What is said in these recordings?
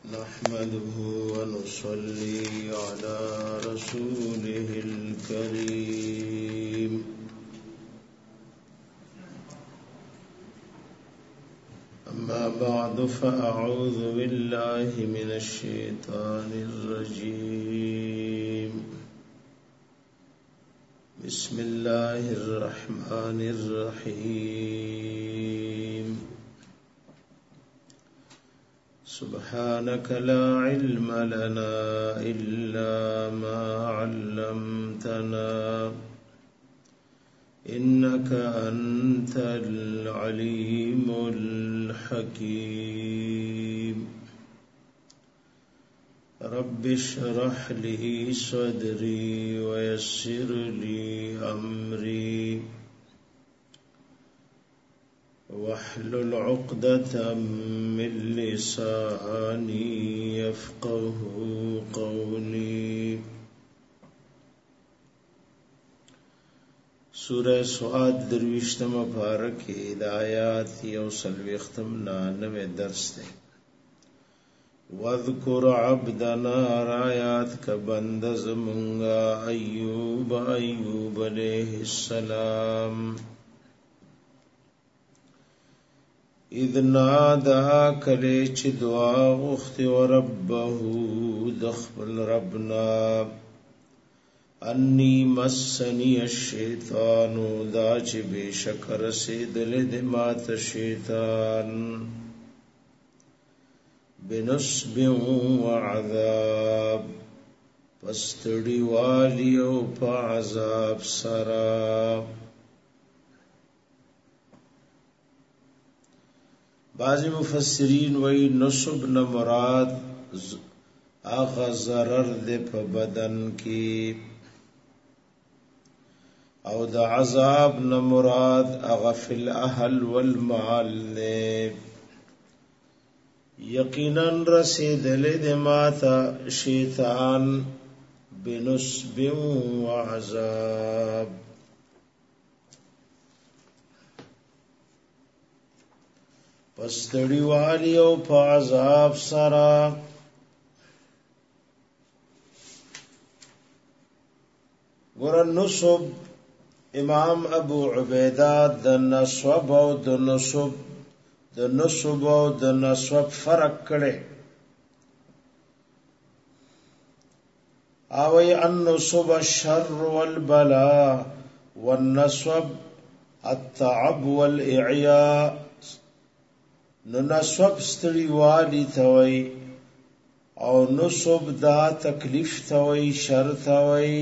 نحمده ونصلي على رسوله الكريم أما بعد فأعوذ بالله من الشيطان الرجيم بسم الله الرحمن الرحيم سبحانك لا علم لنا إلا ما علمتنا إنك أنت العليم الحكيم رب اشرح لي صدري ويسر لي أمري واحلل عقدة من لساني يفقه قولي. سورہ سعاد درویشتم پارکی ہدایات یوسلویختم نانوے درس دے. وَاذْكُرْ عَبْدَنَا رایات کا بندز منگا ایوب علیہ السلام اذ نادا کلیچ دعا غخت وربه دخل ربنا انی مسنی الشیطان داچ بے شکر سیدل دمات شیطان بنصب وعذاب پستڑی والیو پا عذاب سراب. بعض مفسرین وی نصب نہ مراد آغا ضرر دے پا بدن کی او دا عذاب نہ مراد آغا فی الاہل والمال دے. یقیناً رسیدل دے ماتا شیطان بنصب وعذاب پستڑی والی او پا عذاب سرا. گورا نصب امام ابو عبیدہ د نصب او د نصب فرق کړي. اوی النصب الشر والبلاء والنصب التعب والاعیاء. نو نصب ستړي والی توي او نصب دا تکلیف توي شر توي.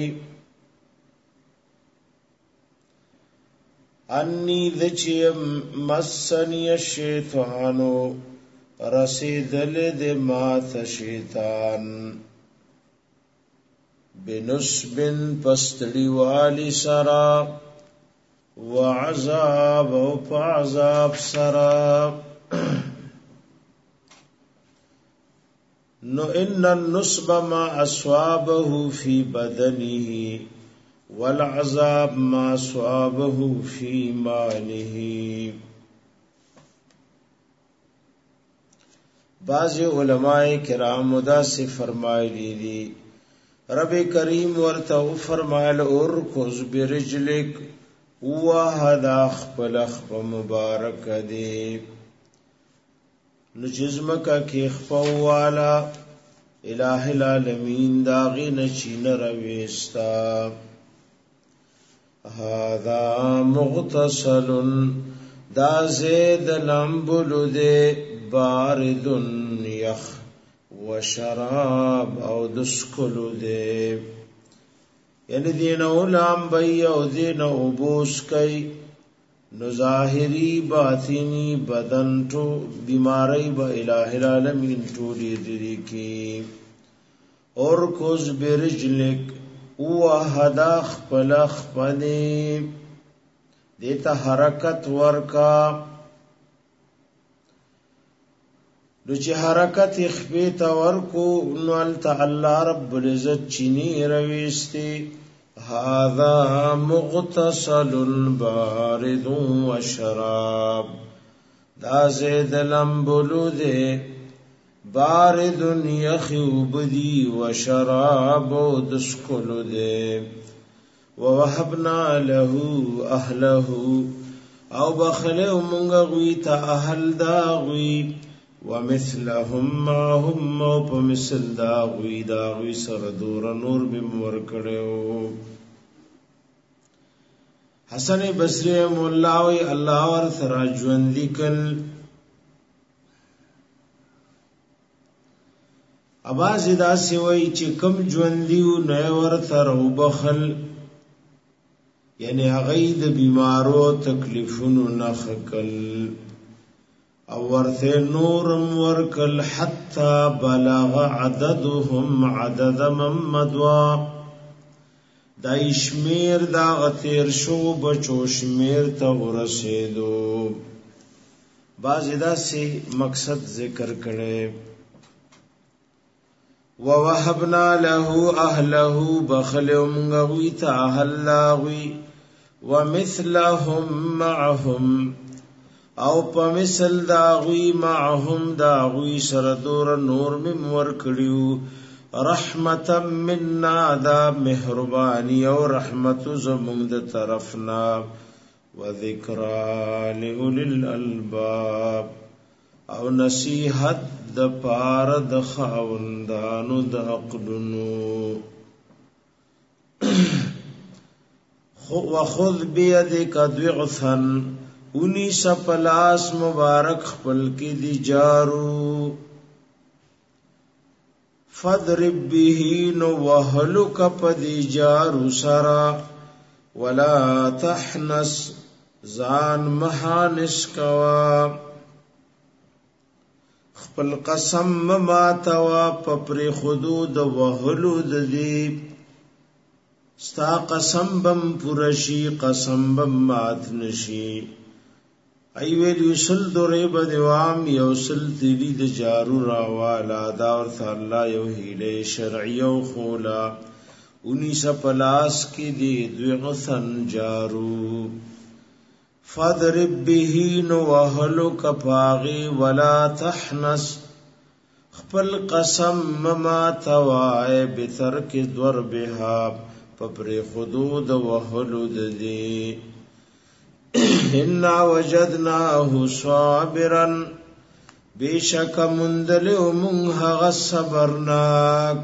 انی ذچی مسنی الشیطانو رسیدل دے مات شیطان بنصب پستڑی والی سرا وعذاب و پعذاب سرا. نو ان النصب ما اصابه فی بدنه والعذاب ما اصابه فی ماله. بعض علماء کرام دا سے فرمائلی دی رب کریم ورته فرمایل ارکض برجلک وهدا خپل خپ مبارک دی. نو جزمکا کی خپوالا الہ العالمین داغی نچین رویستا. هذا مغتسل دا زید لمبلو دے بارد یخ وشراب او دسکلو دے. یعنی دینو لامبئی او دینو بوس کئی نو ظاہری باطنی بدن تو بیماری با الہ العالمین تولی دری کی. اور کز برجلک وحدا خپل خپلی دیتا حرکت ورکا. نو چی حرکت اخبیتا ورکو نو علتا اللہ رب العزت چینی رویستی. هذا مغتسل بارد وشراب دا زید لمبلو دے بارد یخوبدی و شراب دسکلو دے ووهبنا له اهله او بخلو منگا غوی تا اهل دا غوی ومثلهم معهم او په مثل دا غوی سر دور نور بمور کړو. حسن بصری مولا وی الله ور سره ژوند لیکل اواز دا سی وی چې کم ژوند دیو نه ور سره وبخل یعنی هغه د بیمارو تکلیفونو نه خکل او ورثه نورم ورکل حتا بلغ عددهم عدد ممدوا دا شمیر دا غتیر شو بچو شمیر تا ورسیدو. بعضی دا سی مقصد ذکر کرے ووهبنا له اهله بخلهم غوی تا اهل لاغوی ومثلهم معهم او په مثل داغوی معهم داغوی سره دور نور مور کړیو رحمتا منا دا مهربانی او رحمت زمون د طرفنا وذکرا لأولی الالباب او نصیحت د پار د خاوندانو د عقلونو. وخذ بیدک ضغثا اونی سپلاس مبارک خپل کی دی جارو فضرب به نو وهلک پدی جارو سرا ولا تحنس زان مهانس کوا خپل قسم ما توا پپر خدود وهلو دی ستا قسم بم پرشی قسم بم مات نشی ایویل یوسل دوری بدوام یوسل تیلی د جارو راوالا داور تھا اللہ یو حیلے شرعی و خولا انی سا پلاس کی دی دوغثن جارو فضرب بهین وحلو کپاغی ولا تحنس خپل قسم مما توائے بترک ضربها پپر خدود وحلو دی انا وجدناه صابرا بیشک مندل منها صبرناک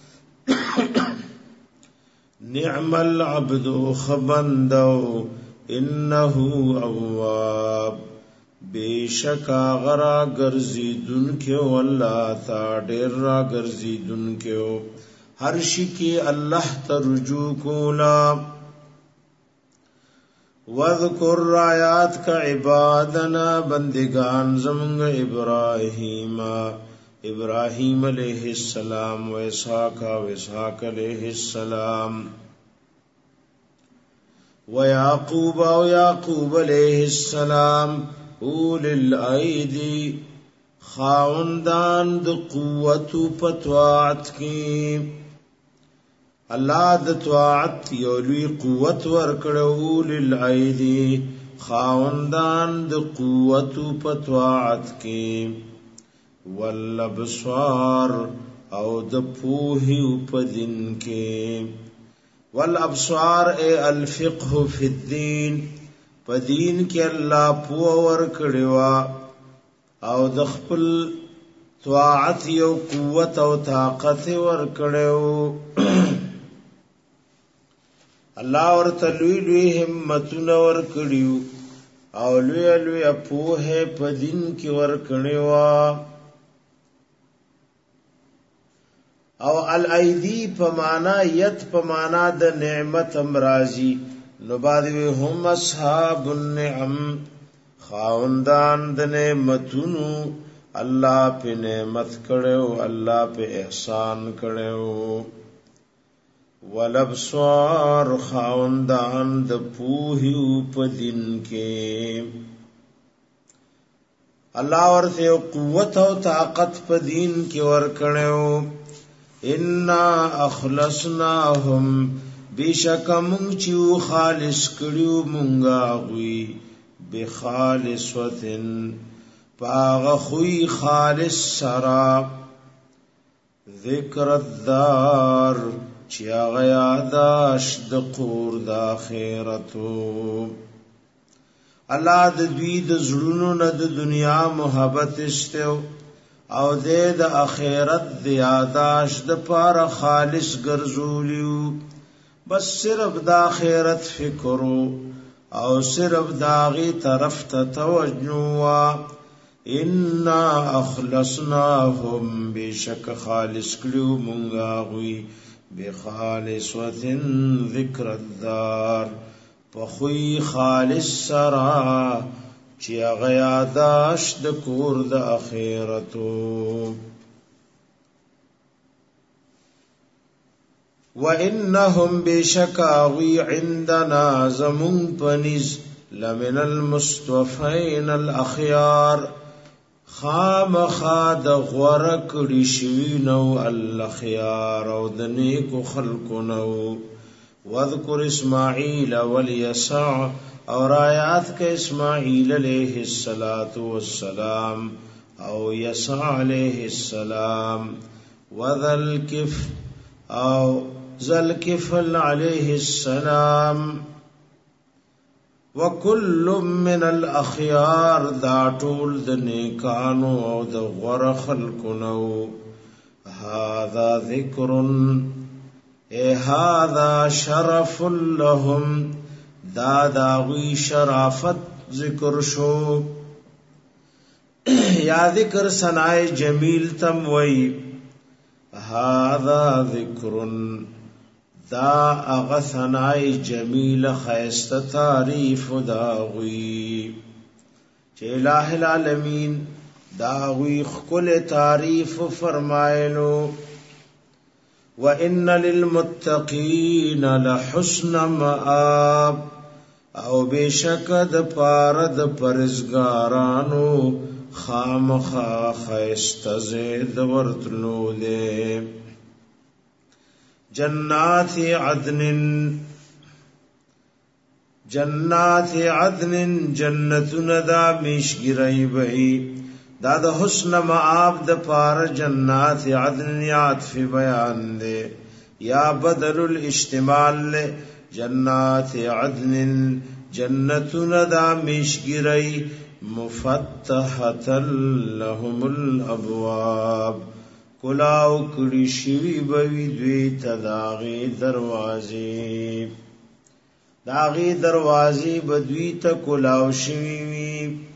نعم العبد خبندو انه اواب بیشک غرا گرزیدن کے واللہ تا ډیر را گرزیدن کے ہر شکی اللہ ترجو کولا. وذکر آیات کا عبادنا بندگان زمنگ ابراہیم علیہ السلام و اسحاق علیہ السلام و یعقوب علیہ السلام اولی الایدی خاوندان د قوت پتوات کی اللہ د طاعت یولوی قوت ورکړو للعیدی خاوندان د قوت پتوات کی والابصار او د پوهی پدین کی والابصار ای الفقه فی الدین پدین کی اللہ پو ورکړوا او د خپل طاعت یو قوت او طاقت ورکړو. اللہ ورته لوی همتونه ورکړیو او لوی پوهه په دین کې ورکړیوا. او الایدی په معنا یت په معنا د نعمت امرازی نو بعد هم اصحاب النعم خاوندان د نعمتونو الله په نعمت کړو الله په احسان کړو. والابصار خاوندان د پوهیو په دین کې الله ورته قوت او طاقت په دین کې ورکړو. ان اخلصناهم بشک مونږ چې خالص کړیو مونږه غوي بخالصوتن پاغ خوی خالص سرا ذکر الدار چیا غیاداش د قور د آخرتو الله د دوی د زړونو نه د دنیا محبت استو او د آخرت د یاداش د پاره خالص ګرځولیو بس صرف د آخرت فکرو او صرف داغي طرف ته توجه ان اخلصناهم بشک خالص کلو مونږه غوي بخالصوت ذکر الدار پخوی خالص سرا چی غیاداش د کور د اخرتو وانهم بشکاوی عندنا زمون پنز لمن المصطفین الاخيار خام خاد غورک رشوینو الاخيار او د نیکو خلقو نو واذکر اسماعیل والیسع اور آیات کے اسماعیل علیہ السلام او یسع علیہ السلام وذلکف او ذلکفل علیہ السلام وکل من الاخیار دا ټول د نیکانو او د غوړ خلقونو هذا ذکر هذا شرف لهم دا داوی شرافت ذکر شو یا ذکر ثناء جمیل تم وی هذا ذکر دا اغثناء جمیل خیست تعریف داوی چه الہ العالمین داوی خکل تعریف فرمائلو وَإِنَّ لِلْمُتَّقِينَ لَحُسْنَ مَآبٍ او بشک د پاره د پرزګارانو خامخا خیست زید ورتلو له جنات عدن جنتون دا میشګری وئی دا د حسن معاب د پار جنات عدن عطف بیان دے یا بدل الاشتمال لے جنات عدن جنتون دا میشگری مفتحت لهم الابواب کلاو کڑی شوی بوی دوی تداغی دروازی بدوی تا کلاو شوی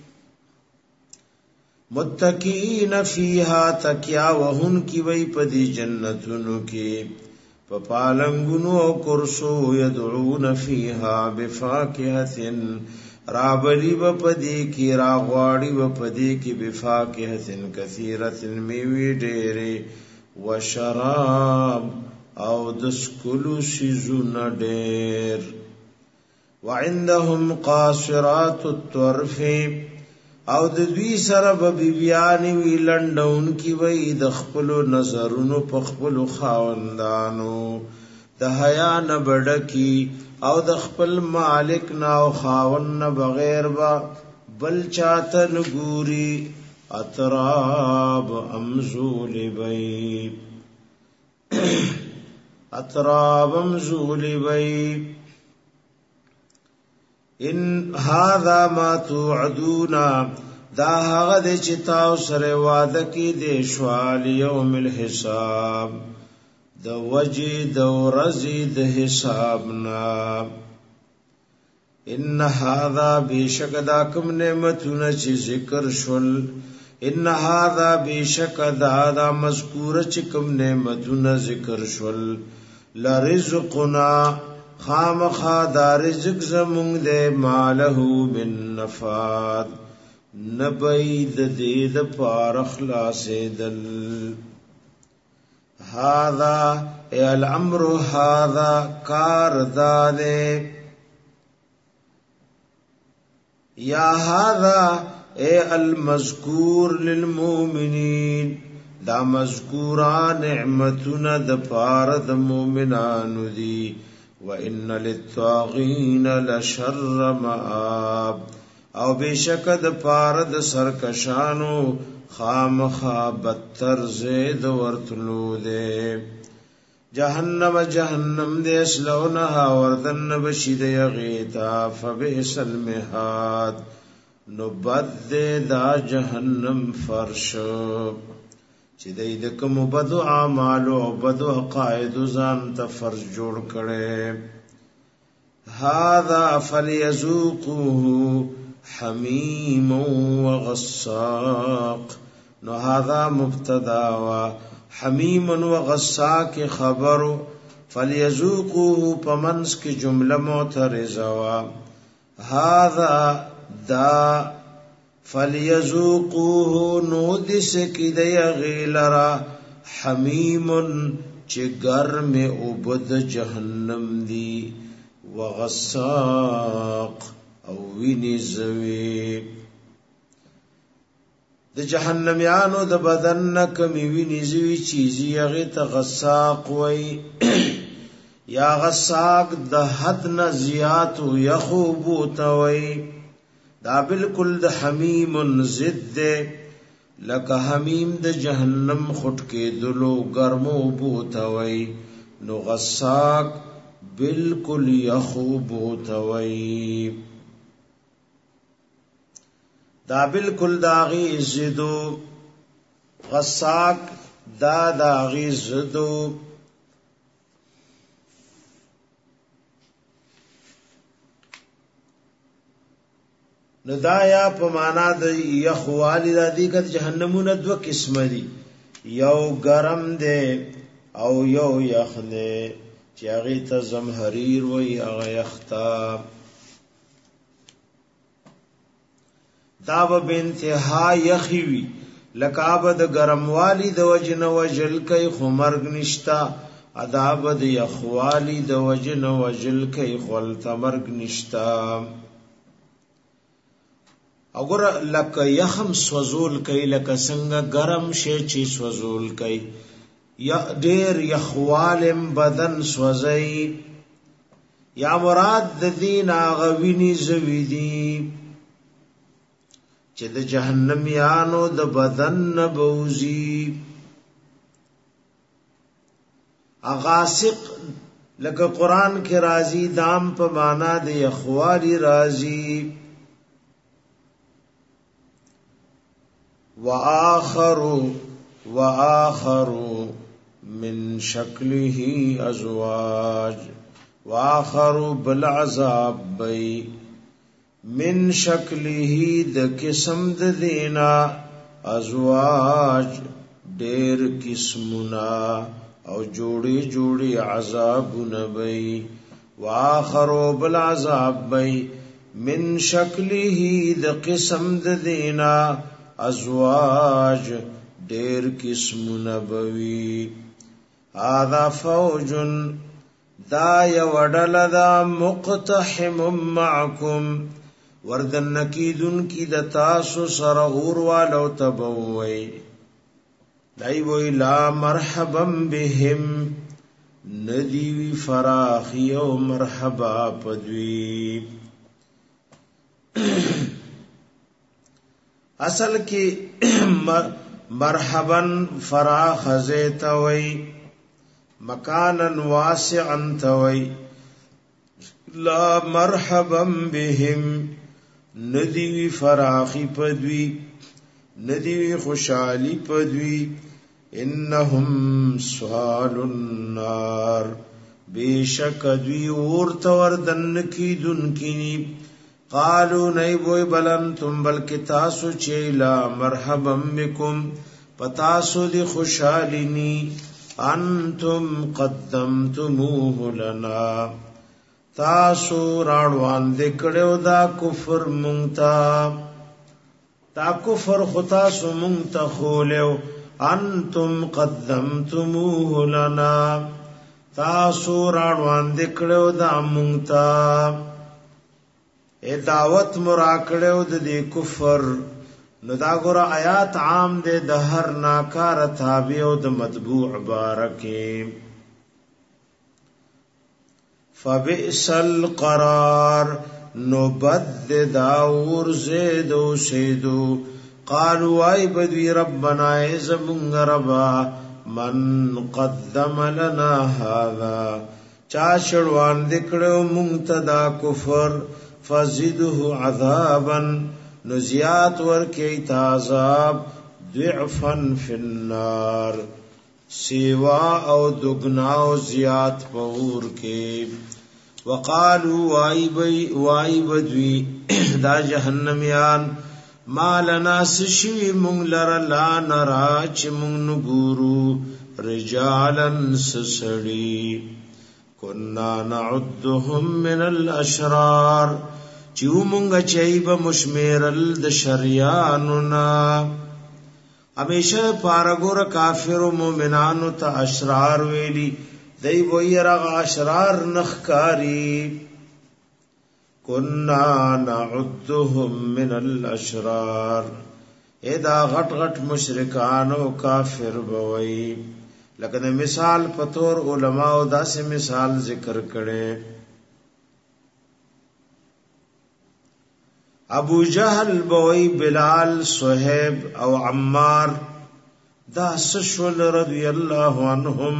متقین فیها تکیا وهن کی وی پدی جنتونو کی پپالنگونو او کرسو یدعون فیها بفاکهت رابلی وپدی کی راغواڑی وپدی کی بفاکهت کثیرت میوی ډیره وشراب او دسکلو سیزون ډیر وعندهم قاصرات الطرف او د دوی سره به بیان وی لندون کی وی د خپل نظرونو په خپل خاوندانو د حیا نه بډکی او د خپل مالک نه او خاوند نه بغیر با بل چاته نګوري اطراب امزول بی ان هذا ما توعدون دا هغه د چتاو سره وعده کې د شوال یوم الحساب د وجه د ورځې د حسابنا ان هذا بشک دا کوم نعمتونه چې ذکر شول ان هذا بشک دا مذکور چې کوم نعمتونه ذکر شول لرزقنا خامخا دا رزق زمونږ دے ماله من نفاد نبید دید پار اخلاص دل هذا اے الامر هذا کار دادے یا هذا اے المذکور للمؤمنین دا مذکوران نعمتنا د پار د مومنانو دی وَإِنَّ لِلطَّاغِينَ لَشَرَّ مَآبٍ او بشک د پار د سرکشانو خامخا بدتر زید ورتلو دے جہنم جہنم دے اسلونها وردن بشید یغیتا فبئس المہاد نبد دے دا جہنم فرش چی دی دکم بدو عامالو بدو عقائد زان تا فرش جوڑ کرے هذا فلیذوقوه حمیم وغساق نو هذا مبتدا و حمیم وغساق خبر فلیذوقوه پمنس کی جمله معترضه و هذا دا فلیذوقوه نو دس کی دی غیلرا حمیم چه گرم عبد جهنم دی وغساق او ویني زوی د جهنميانو د بدن نکمی ویني زوی چیزی هغه ته غساق وای یا غساق د حد نه زیات یخوب توي دا بالکل د حمیم ضد لکه حمیم د جهنم خټ کې دلو ګرمو بوتوي نو غساق بالکل یخوب توي دا بالکل داغی زدو غساق دا داغی زدو ندایا پمانا د یخوالی دا دی که جهنمون دو قسم دی یو گرم دے او یو یخ دے چی اغی تا زمحریر وی اغی یختا دا به انتها یخوی لکاب د گرموالی د وجن وجل کای خمرګ نشتا عذاب د یخوالی د وجن وجل کای خل تمرګ نشتا اگر لک یخم سوزول کای لک څنګه گرم شی چی سوزول کای یا ډیر یخوالم بدن سوزای یا مراد د دین غوینی زویدی چې د جهنميانو د بدن نبوزي اغاسق لکه قران کې راضی دام په معنا د یخواری راضی واخر من شکله ازواج واخر بالعذاب بی من شکله د قسم د دینا ازواج ډیر قسمنا او جوړي جوړي عذاب نبی واخر بالعذاب بی من شکله د قسم د دینا ازواج ډیر قسمنا بوي هذا فوج دا یوډل دا مقتحم معکم وردن نکیدن کی د تاسو سره اور والو تبوي دای وی لا مرحبا بهم ندی فراخی او مرحبا پدوی اصل کی مرحبا فراخ زیتوی مکانا واسعا توی لا مرحبا بهم ندیوی فراخی پدوی ندیوی خوشحالی پدوی انہم سوال النار بیشک دوی ورتوردن کی دن کینی قالو نیبوی بلنتم بلکی تاسو چیلا مرحبا بکم پتاسو دی خوشحالینی انتم قدمتموه لنا تاسو راړوان دکړو دا کفر مونتا تا کفر خطا سو مونتا خولو انتم قدمتموه لنا تاسو راړوان دکړو دا مونتا اے دعوت مراکړو د دې کفر نو دا ګور آیات عام دے د هر ناکار تابع او د متبوع بارکه فبئس القرار نو بد داور زیدو سیدو قالوا ای بدوی ربنا ازمونگ ربا من قدم لنا هذا چا شروان دکڑو منتدا کفر فزده عذابا نزیات ورکی تعذاب ضعفا فی النار سیوا او دگناو زیات پور کے وقالوا وائی بدوی دا جہنمیان ما لنا سشوی مونگ لر لا نرا چی مونگ نگورو رجالا سسڑی کننا نعدهم من الاشرار چیو مونگ چیب مشمیرل د شریانونا ہمیشہ پارگور کافر و مومنانو تا اشرار ویلی دی وی رغ اشرار نخکاری کننا نعدهم من الاشرار ادا غٹ غٹ مشرکانو کافر بوئی لیکن مثال پتور علماء دا سے مثال ذکر کرے ابو جہل بوئی بلال صہیب او عمار دا سشول رضی اللہ عنہم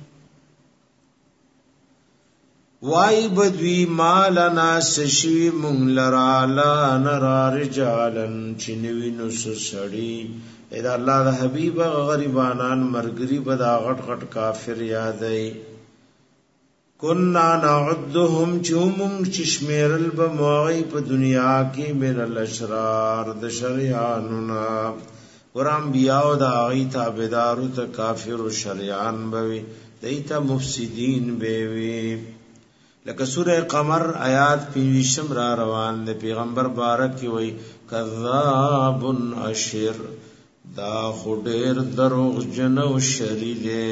وائی بدوی مالنا سشوی مونگ لرا لا نرا رجالن چنوی نس سڑی اذا اللہ دا حبیب غریبانان مرگری بدا غٹ غٹ کافر یادئی کننا نعدهم چومم چشمیر البموغی پا دنیا کی من الاشرار دا شریانونا ورام بیاو دا آغی تابدارو تا کافر و شریان بوی دیتا مفسدین بیوی لکه سورہ قمر آیات 25 را روان دے پیغمبر بارک کی وئی کذاب اشر دا خډیر دروغ جنو شری دے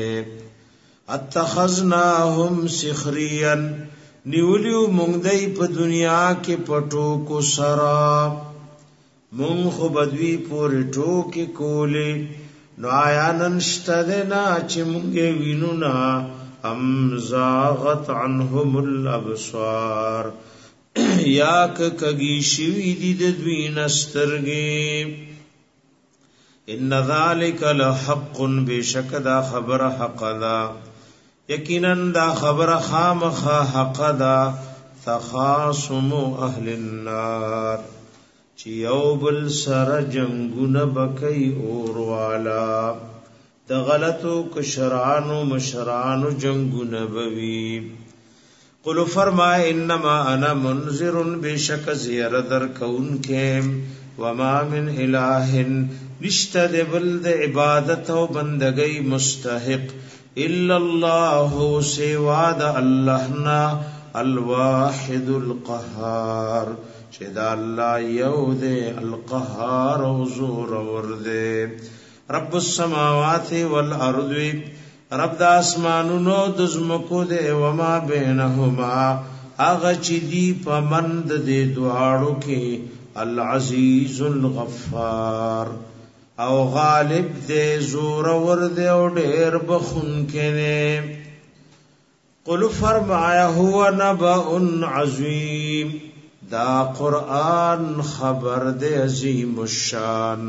اتخذناهم سخریا نیولیو مونږ دای په دنیا کې پټو کو سرا مونږ خو بدوی پورې ټوکې کولې نو آیا نن شته نه چې مونږ وینو نه ام زاغت عنهم الابصار یاک کگی شوی دی دوی نسترگی ان ذالک لحق بشک دا خبر حق دا یقینا دا خبر خامخ حق دا تخاصم اهل النار چیو بل سر جنگون بکی اور والا د غلطو کشرانو مشرانو جنگو نبوی قلو فرمائے انما انا منذر بشک زیر در کون کیم وما من الہ نشتد بلد عبادت و بندگی مستحق الا اللہ سواد اللہنا الواحد القہار چیدہ اللہ یود القہار و زور ورد رب السماوات والارض رب د اسمانونو د زمکو دے وما بینهما اغه چی دی پمند دے دواړو کې العزیز الغفار او غالب دے زور ور دے او ډیر بخون کنے قل فرمایا هو نبأ عظیم دا قرآن خبر دے عظیم الشان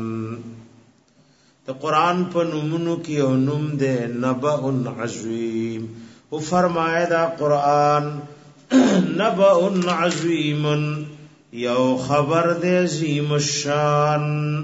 قرآن په نومونو کې او نوم دے نبأ عظیم او فرمایا دا قرآن نبأ عظیم یو خبر دے عظیم الشان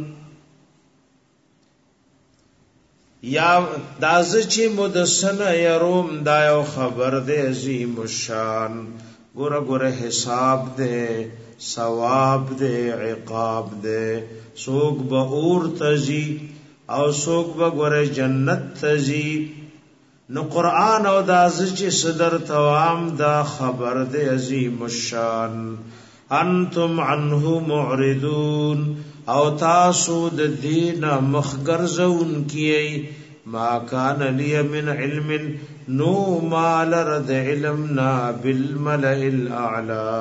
یا داز چې مدسن یروم دا یو خبر دے عظیم الشان ګوره ګوره حساب دے ثواب دے عقاب دے سوق به اور تزي او سوک بگور جنت تزی نو قرآن او داز چی صدر توام دا خبر دے عظیم الشان انتم عنه معرضون او تاسو د دین مخگرزون کیئی ما کان لی من علم نو مال رد علمنا بالملئ الاعلا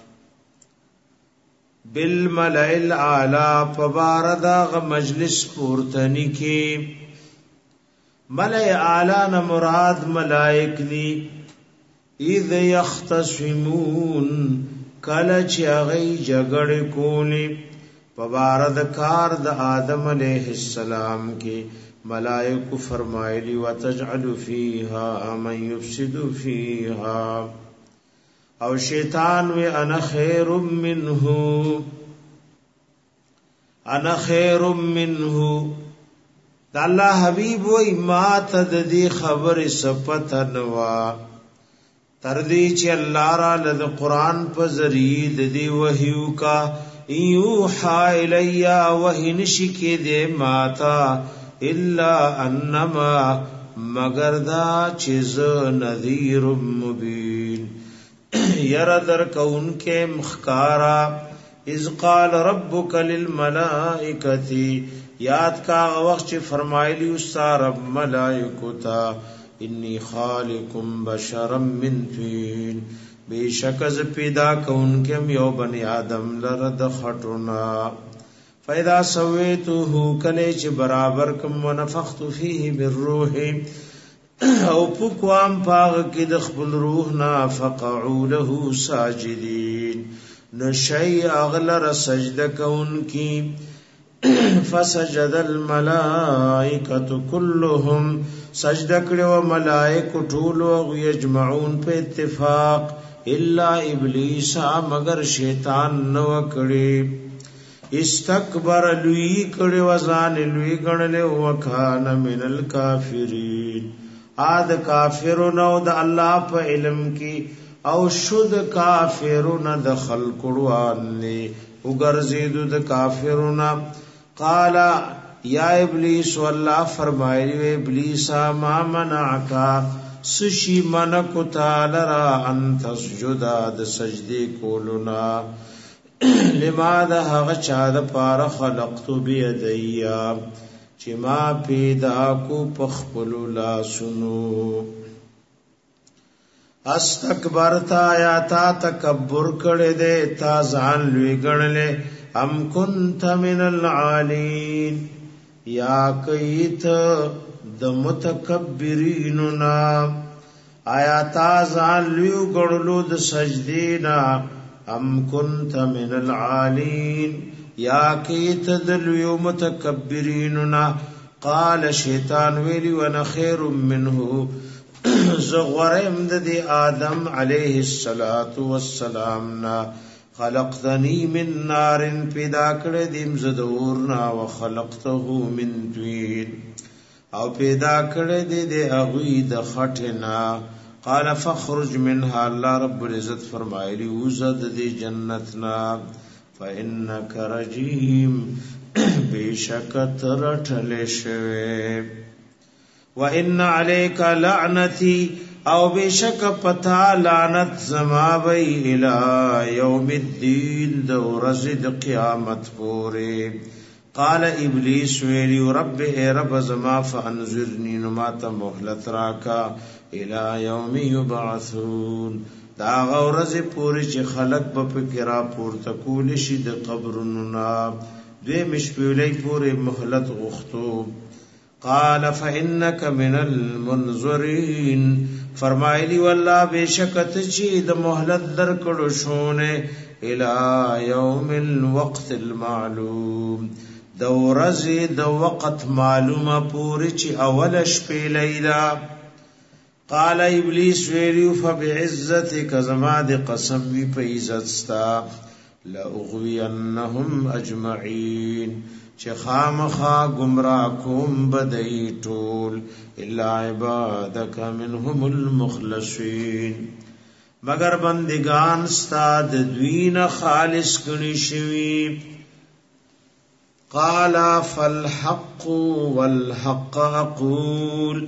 بالملئ الاعلا پباردا غ مجلس پورتنی کی ملئ اعلا ن مراد ملائک دی اذ یختصمون کله چې هغه جګړه کولی په بارد کار د آدم علیه السلام کې ملائکه فرمایلی وتجعل فیها من یفسد فیها او شیطان وی انا خیر منه انا خیر منه دا الله حبیب وی ما تددی خبر سپتنوا تردی چې الله را لد قران په ذریعہ د دی وحیو کا یوحا الیا وحی نشکی دے ماتا الا انما مگر دا چیز نذیر مبین یر در کون کے مخکارا اذ قال ربک للملائکتی یاد کا وقت فرمایلی استا رب ملائکتا انی خالقم بشرا من طین بیشک از پیدا کون کم یو بنی آدم لرد خطونا فیدا سویتوه کلیچ برابر کم ونفخت فیه بالروح او پکوام پاغ کی دخبل روحنا فقعو له ساجدین نشی اغلر سجد کون کی فسجد الملائکت کلهم سجد کړو ملائکه ټول او یجمعون په اتفاق الا ابلیس مگر شیطان نو کړي استکبر لوی کړي وزان لوی ګڼله وکان من الکافرین اد کافرون او د الله په علم کې او شد کافرون د خلقوان له وګرځید د کافرون قال یا ابلیس والله فرمایلی ابلیس ما منعکا سشی منکو تعالی را ان تسجد د سجدی کولنا لما ده هغه چا د پاره خلقت بيدیا چې ما پیدا کو پخپل لا سنو استکبرتا یا تا تکبر کړه دې تا ځان لوی ګڼلې ام کنت من العالین یا کیت د متکبرین نا آیا تا ځان لوی ګڼلو د سجدینا ام کنت من العالین یا کیت د لوی متکبرین نا قال شیطان ویلی وانا خیر منه زغورم د آدم علیہ السلام نا خلقتنی من نار پیدا کړه دیم زدورنا وخلقته من طین او پیدا کړه دې هغه د خټنا قال فخرج منها الله رب العزت فرمایلی وزد دې جنتنا فانک رجیم بیشکت رټل شوه وان علیک لعنتی او بیشک پتا لعنت زما وی الی یوم الدین دو رزد قیامت پوری قال ابلیس ویلی رب اے رب زما فانذرنی نمات مهلت راکا الی یوم یبعثون دا غورز پوری چې خلق په فکرا پورته کول شي د قبرونو نا دوی مشپولای پوری مهلت غختو قال فانك من المنظرين فرمایلی والله بشکت چی د مهلت در کړو شونه الى يوم الوقت المعلوم د ورځې د وخت معلومه پوری چی اول شپې لیلا قال ابلیس ویلو فبعزتك زما د قسم وی په عزت ستا لا اغوینهم اجمعين چې خامخا گمراه کوم بدای ټول الا عبادك منهم المخلصين مگر بندگان ستاد دوین خالص کړي شوی قال فالحق والحق اقول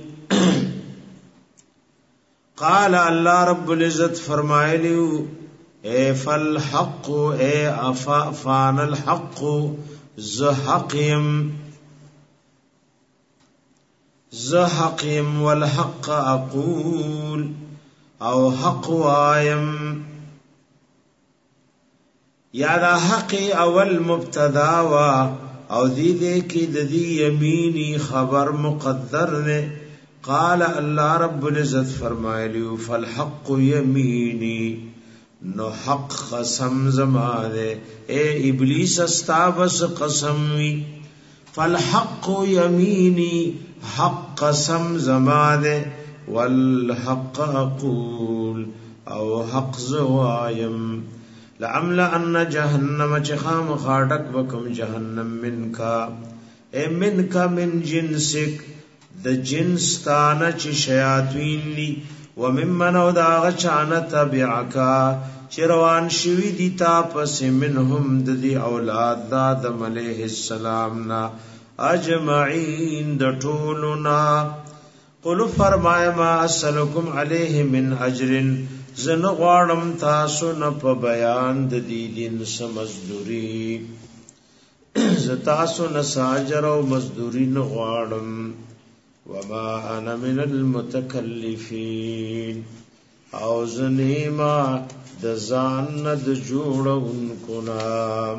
قال الله رب العزت فرمایلیو اے فالحق اے افان الحق زحقیم والحق اقول او حق وایم یا دا حق اول مبتدا وا او دې کې د دې یمینی خبر مقدر نے قال الله رب العزت فرمایلیو فالحق یمینی نو حق قسم زما دے اے ابلیس استا بس قسم وی فالحق یمینی حق قسم زما دے والحق اقول او حق زوایم لعملأن جہنم چخام خاڑک بکم جہنم منکا اے منکا من جنسک د جنس تانا چی شیاطوین لی وممن او داغ چانا تبعکا چروان شوی دی تا پس منهم دی اولاد دا آدم علیہ السلام نا اجمعین د ټولنا قل فرمایا ما اسلکم علیہ من اجر زن غواړم تاسو نه په بیان د دې دین سمزدوری ز تاسو نه ساجر او مزدوری نه غواړم وما انا من المتکلفین او زنیما د ځان نه د جوړونکو نا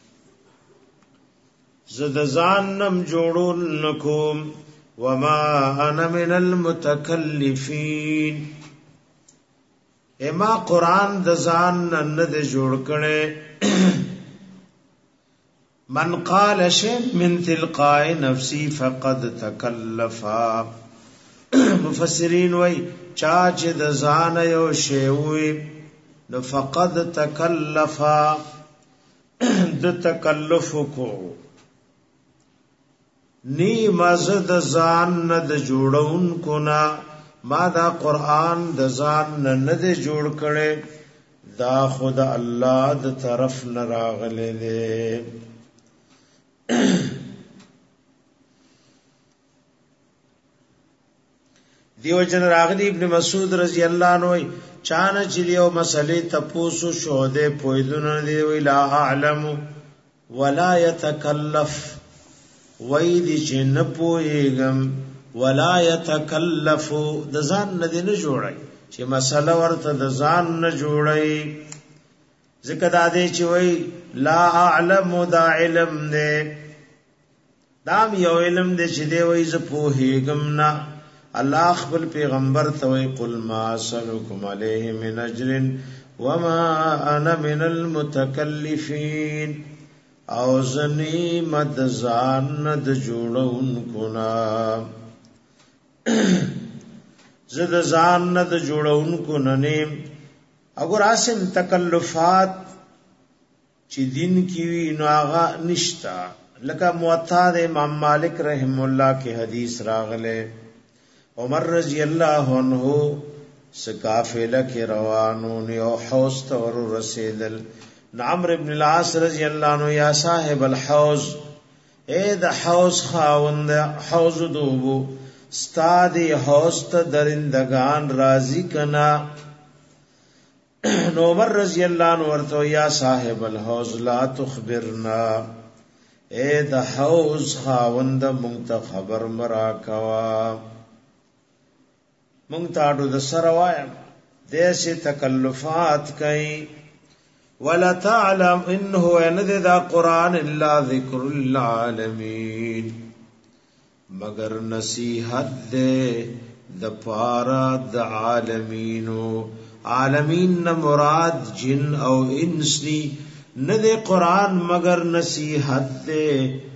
ز د ځان نم جوړول نکوم وما انا من المتکلفین اما قرآن د ځان نه د جوړ کړي من قال شيء من تلقاء نفسي فقد تكلفا مفسرین وای چا چې د ځان یو شی وي نو فقد تكلفا د تکلف کو نی مزد ځان نه د جوړون کو نا ما دا قرآن د ځان نه د جوړ کړي دا خود الله د طرف نه راغله دي دیو جن راغلی ابن مسعود رضی اللہ عنہ چانه چلیو مسئلے تپوسو شوده پویدون دی وی لا اعلم ولا يتکلف ویدی چه نپویگم ولا يتکلف د ځان نه دی نه جوړای چې مسله ورته د ځان نه جوړای ذکر دادې چې وی لا اعلم دا علم نه دام یو علم دې چې دی وی ز پوهیګم نه الله خپل پیغمبر ته وی قل ما اسلکم علیه من اجر وما انا من المتکلفین او زنی مد ځان د جوړونکو نا زد ځان نه د جوړونکو نه نیم اگر اسم تکلفات چې دین کی وی نو هغه نشتا لکه موطا د امام مالک رحم الله کې حدیث راغله عمر رضی اللہ عنہ سقافله کې روانو نیو حوض ته رسیدل عمرو ابن العاص رضی اللہ عنہ یا صاحب الحوض اے د حوض خاوند حوض دوبو استاد حوض ته درندگان راضی کنا نو عمر رضی اللہ عنہ ورته یا صاحب الحوض لا تخبرنا اے د حوض خاوند مونږ ته خبر مرا کوا مونږ ته اډو د سره وایم دیسه تکلفات کئ ولا تعلم انه ان ذا قران الا ذکر للعالمین مگر نصیحت دے د پارا د عالمینو عالمین نہ مراد جن او انس دی نہ دے قران مگر نصیحت دے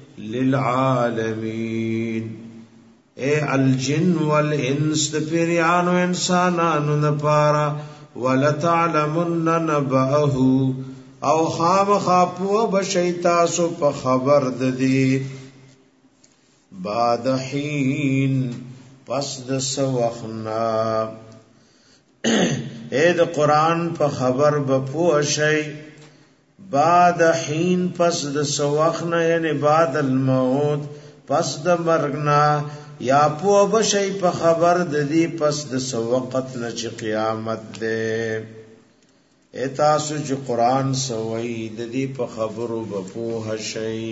للعالمین اے الجن والانس د پیرانو انسانانو نه پارا ولتعلمن نبأه او خام خاپو بشیتا سو په خبر د دی بعد حین پس د سوخنا اے د قران په خبر بپو شی بعد حین پس د سوخنا یعنی بعد الموت پس د مرغنا یا پو بشی په خبر د دې پس د سوقت نه چې قیامت ده اتاسو چې قران سوئی د دې په خبرو بپوه شي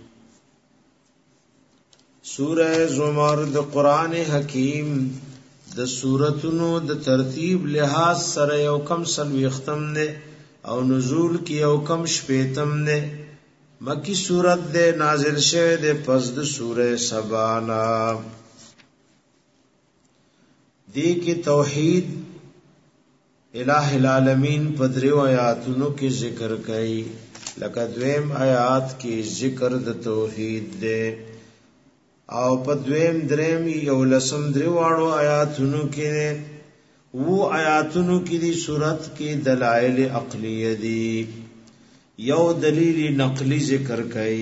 سوره زمر د قران حکیم د سوراتونو د ترتیب لحاظ سره یو کم سلوي ختم نه او نزول کی یو کم شپیتم نه مکی سورت ده نازل شوه ده پس د سوره سبانا دی کی توحید الہ العالمین پدریو آیاتونو کی ذکر کئی لکه دویم آیات کی ذکر د توحید دے او پدویم دریم یو لسم دریوانو آیاتونو کی دے وہ آیاتونو کی دی صورت کی دلائل عقلیه دی یو دلیل نقلی ذکر کئی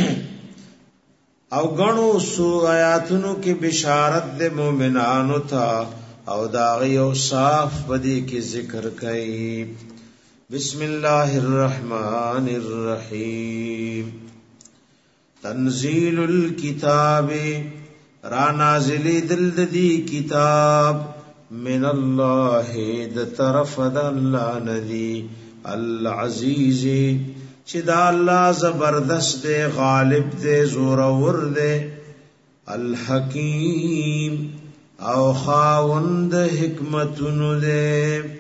او گنو سو آیاتونو کی بشارت دے مومنانو تھا او داغی او صاف بدی کی ذکر کئی بسم اللہ الرحمن الرحیم تنزیل الکتاب را نازلی دلدی کتاب من اللہ د طرف د اللہ ندی العزیز چی دا اللہ زبردست دے غالب دے زورور دے الحکیم او خاوند حکمتونو دے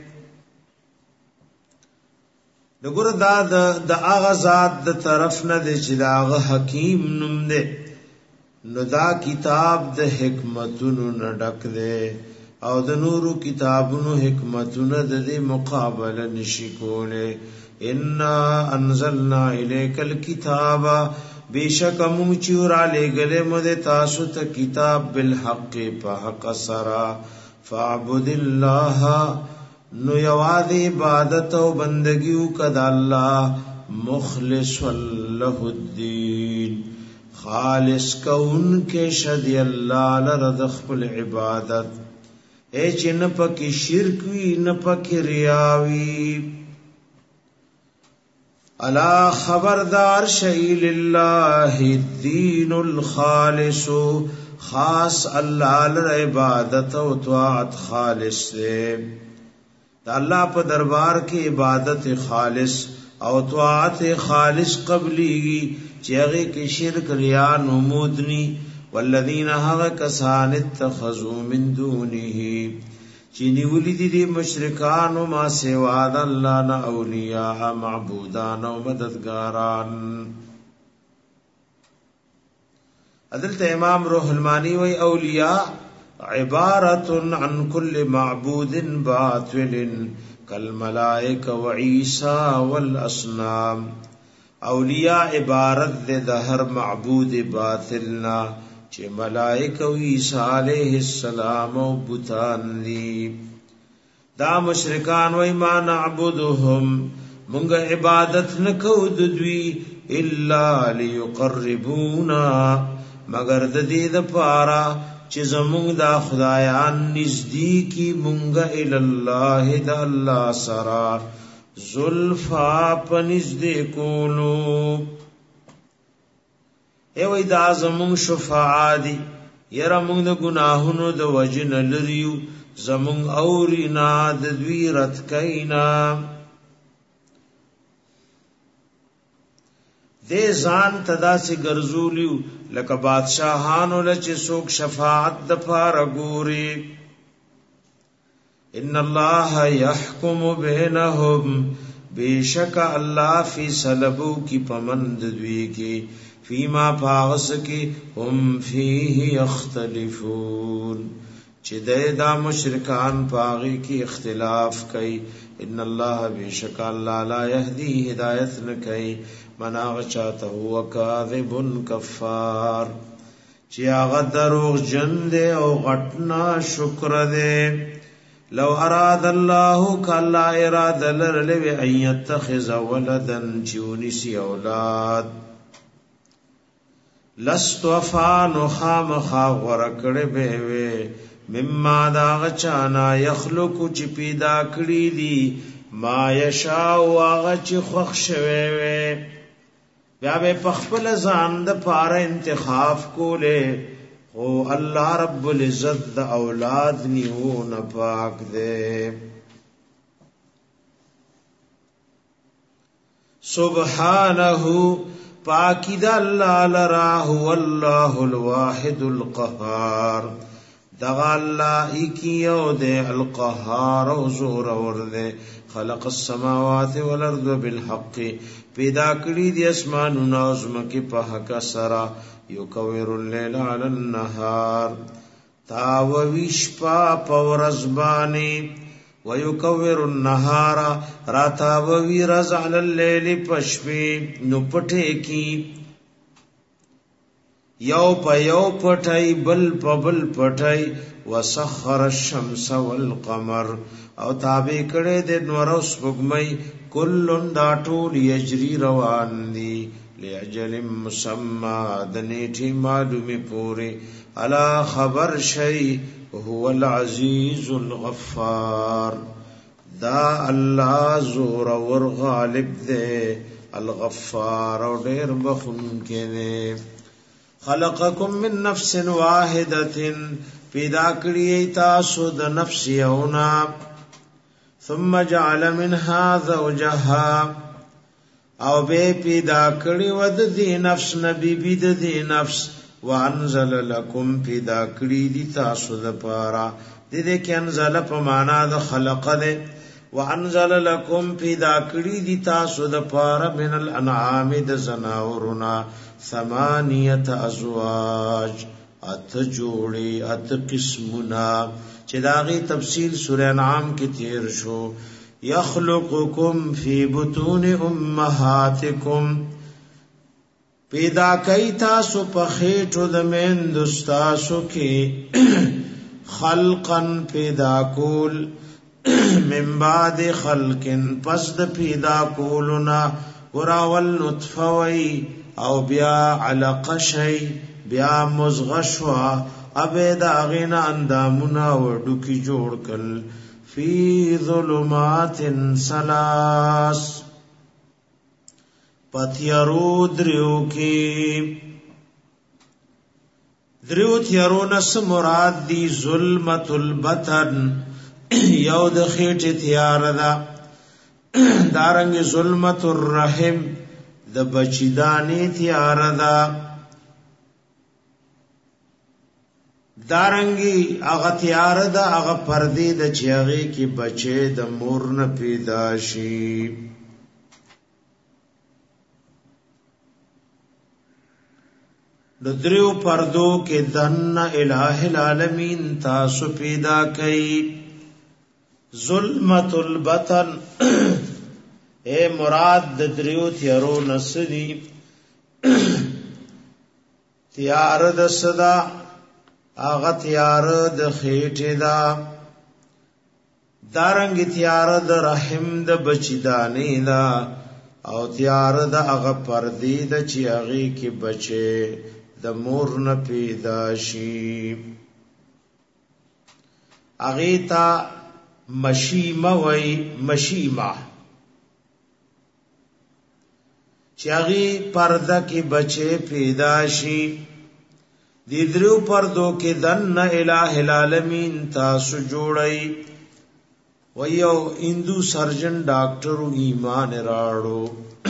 نګور دا د اغه ذات د طرف نه دی چې دا اغه حکیم نوم دی نو دا کتاب د حکمتونو نه ډک دی او د نورو کتابونو حکمتونو د دې مقابله نشي کوله ان انزلنا الیک الکتاب بیشک موږ چې را لېګلې مو د تاسو ته کتاب بالحق په حق سره فاعبد الله نو یواد عبادت او بندگیو کدا الله مخلص له الدین خالص کون کے شدی اللہ لرد خپل عبادت اے چی نپکی شرک وی نپکی ریاوی الا خبردار شئی للہ الدین الخالص خاص اللہ لعبادت و طاعت خالص سے تا اللہ پا دربار کی عبادت خالص او طاعت خالص قبلی چیغی کی شرک ریا نمودنی والذین حق کسان اتخذوا من دونه چینی ولیدی دی مشرکان و ما سواد اللہ نا اولیاء معبودان و مددگاران عدلت امام روح المانی وی اولیاء عبارت عن کل معبود باطل کالملائک و عیسیٰ والاصنام اولیاء عبارت دے دا ہر معبود باطلنا چه ملائک و عیسیٰ علیہ السلام و بتان دی دا مشرکان وی ما نعبدهم منگا عبادت نکو ددوی الا لیقربونا مگر دید پارا چه زمونگ دا خدایان نزدیکی منگا الاللہ دا اللہ سرا زلفا پنزدی کولو اے وی دا زمونگ شفاعا دی یرا مونگ دا گناہونو دا وجن لریو زمونگ اورینا ددوی رتکینا دے زان تدا سی گرزولیو لکا بادشاہانو لچے سوک شفاعت دپار گوری ان اللہ یحکم بینہم بیشک اللہ فی سلبو کی پمند دوی کی فیما پاغس کی ہم فیہ یختلفون چی دے دا مشرکان پاغی کی اختلاف کئی ان اللہ بیشک اللہ لا یهدی ہدایت نکئی مناغ چاہتا ہوا کاذب کفار چی آغا دروغ جن دے او غٹنا شکر دے لو اراد اللہ کا اللہ اراد لرلوی ان یتخذ ولدن چیونی سی اولاد لستوفان خام خاغ ورکڑ بیوے مما داغ چانا یخلقو چی پیدا کری دی ما یشاو آغا چی خوخشویوے بیا بے پخپل زان دا پارا انتخاب کو لے او اللہ رب العزت دا اولاد نیو نپاک دے سبحانہو پاکی دا اللہ لراہو اللہ الواحد القہار دغا اللہ ایکیو دے القہار و زور ورد خلق السماوات والارض بالحق پیدا کری دی اسمان و نازمکی پا حق سرا یکویر اللیل علی النهار تاویش پا پورزبانی ويكور النهار راتاوي رز على الليل پشپی نو پټه کی یو په یو پټای بل په بل پټای وسخر الشمس والقمر او تابع کړه د نور او سپوږمۍ کلن دا ټول یجری روان دي لاجل مسمى د نیټه معلومه پوره الا خبر شي هو العزيز الغفار دا الله زور ور غالب دے الغفار او ډیر بخون کینه خلقکم من نفس واحده پیدا کړی تاسو د نفس یونا ثم جعل منها زوجها او به پیدا کړی ود دی نفس نبی بی د دی نفس وانزل لكم پیدا کړی دی تاسو د پارا د دې کې انزل په معنا د خلق ده وانزل لكم پیدا کړی دی تاسو د پارا من الانعام د زناورنا ثمانیه ازواج ات جوړي ات قسمنا چې داغي تفصیل سورہ انعام کې تیر شو یخلقکم فی بطون امهاتکم پیدا کئی تاسو په خېټو د میندستاسو کې خلقن پیدا کول من بعد خلقن پس د پیدا کولنا وراول نطفوی او بیا علق شی بیا مزغشوا ابید اغینا اندامنا وډوکی جوړ کل فی ظلمات ثلاث پتیارو دریو کی دریو تیارو نس مراد دی ظلمت البطن یو د خېټه تیار دا دارنګ ظلمت الرحم د بچیدانی تیار دا دارنګي هغه تیار دا هغه پردې د چیغې کې بچي د مور نه پیدا شي د دریو پردو کې دن الہ العالمین تاسو پیدا کړي ظلمت البطن اے مراد د دریو تیارو نسلی تیار د صدا اغه تیار د خېټه دا دارنګ تیار د رحم د بچیدانی دا او تیار د اغه پردی د چیاغي کې بچي د مور نه پیدا شي اغیتا مشیمه وای مشیمه چاغي پرده کې بچي پیدا شي دی درو پردو کې دن الہ العالمین تاسو جوړي ویو هندو سرجن ډاکټرو ایمان راړو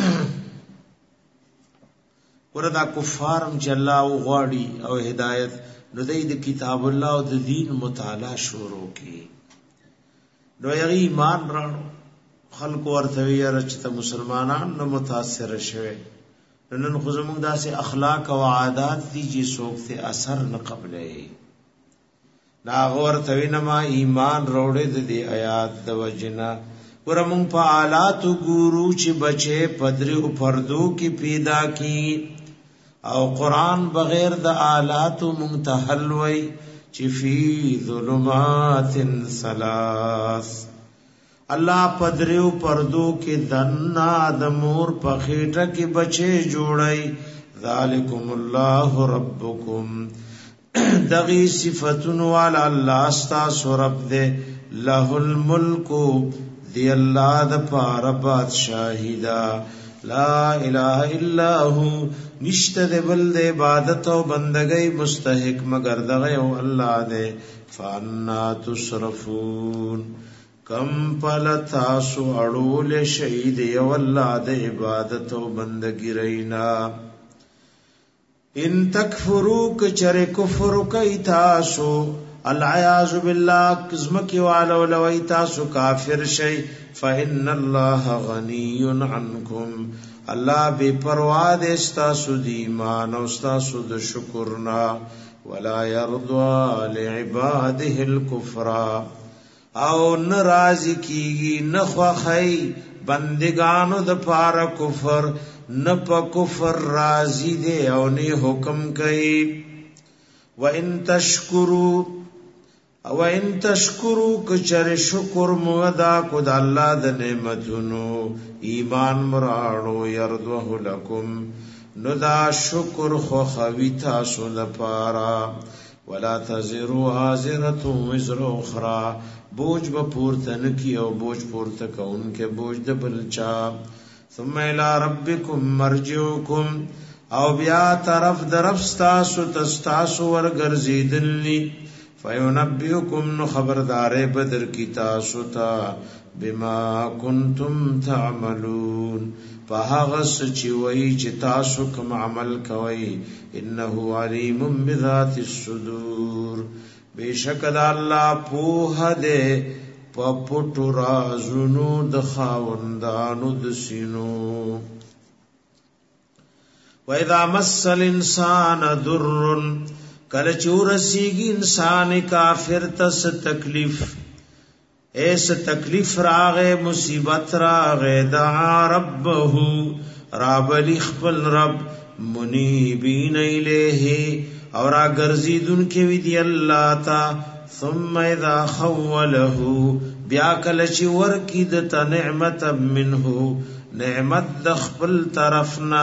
وردا کفارم چې الله او غواړي او هدایت نو د کتاب الله او د دین مطالعه شروع کی نو یې ایمان راړو خلق ورته یې چې مسلمانان نو متاثر شوه نن خو زموږ داسې اخلاق او عادات دي چې څوک ته اثر نه قبلې نا ورته وینما ایمان روړې د دې آیات د وجنا ورمون په آلات ګورو چې بچي پدریو پردو کې پیدا کی او قران بغیر د آلات منتحل وای چې فی ظلمات ثلاث الله پدریو پردو کې دنا د مور په خېټه کې بچي جوړای ذالکم الله ربکم دغی صفاتن والا الله استاسو رب دے له الملک دی الله د پار بادشاہی دا لا الہ الا هو نشته د بل د عبادت او بندګۍ مستحق مگر دغه او الله دے فانا تصرفون کم پل تاسو اړول شهید یو الله د عبادت او بندګۍ رینا ان تکفروا کچر کفر کای تاسو العیاذ بالله کزمکی والو لوی تاسو کافر شی فإن الله غنی عنکم الله بے پروا دې تاسو دی ایمان او تاسو د شکرنا ولا يرضى لعباده الكفر او ناراضی کیږي نخوخی بندگانو د پاره کفر نه په کفر راضی دی او نه حکم کوي وان تشکرو کچر شکر مودا کو د الله د نعمتونو ایمان مراړو يرضه لكم نو دا شکر خو خوي تاسو لپاره ولا تزروا وازره وزر اخرى بوج به پورته نکی او بوج پورته کونکه بوج د بلچا ثم الى ربكم مرجعكم او بیا طرف درفستاسو تستاسو ورګرځیدلی فینبئکم نو خبردارې بدر کی تاسو ته بما کنتم تعملون فهغه چې وای چې تاسو کوم عمل کوي انه علیم بذات الصدور بیشک د الله په هده پپټو رازونو د خاوندانو د سینو و اذا مس الانسان ضر کله چورسیږي انسان کافر تس تکلیف ایس تکلیف راغه مصیبت راغه دعا ربه رب خپل رب منیبین الیه اور اگرزیدن کی وی دی اللہ تا ثم اذا خوله بیا کله چی ور کی د نعمت منه نعمت د خپل طرفنا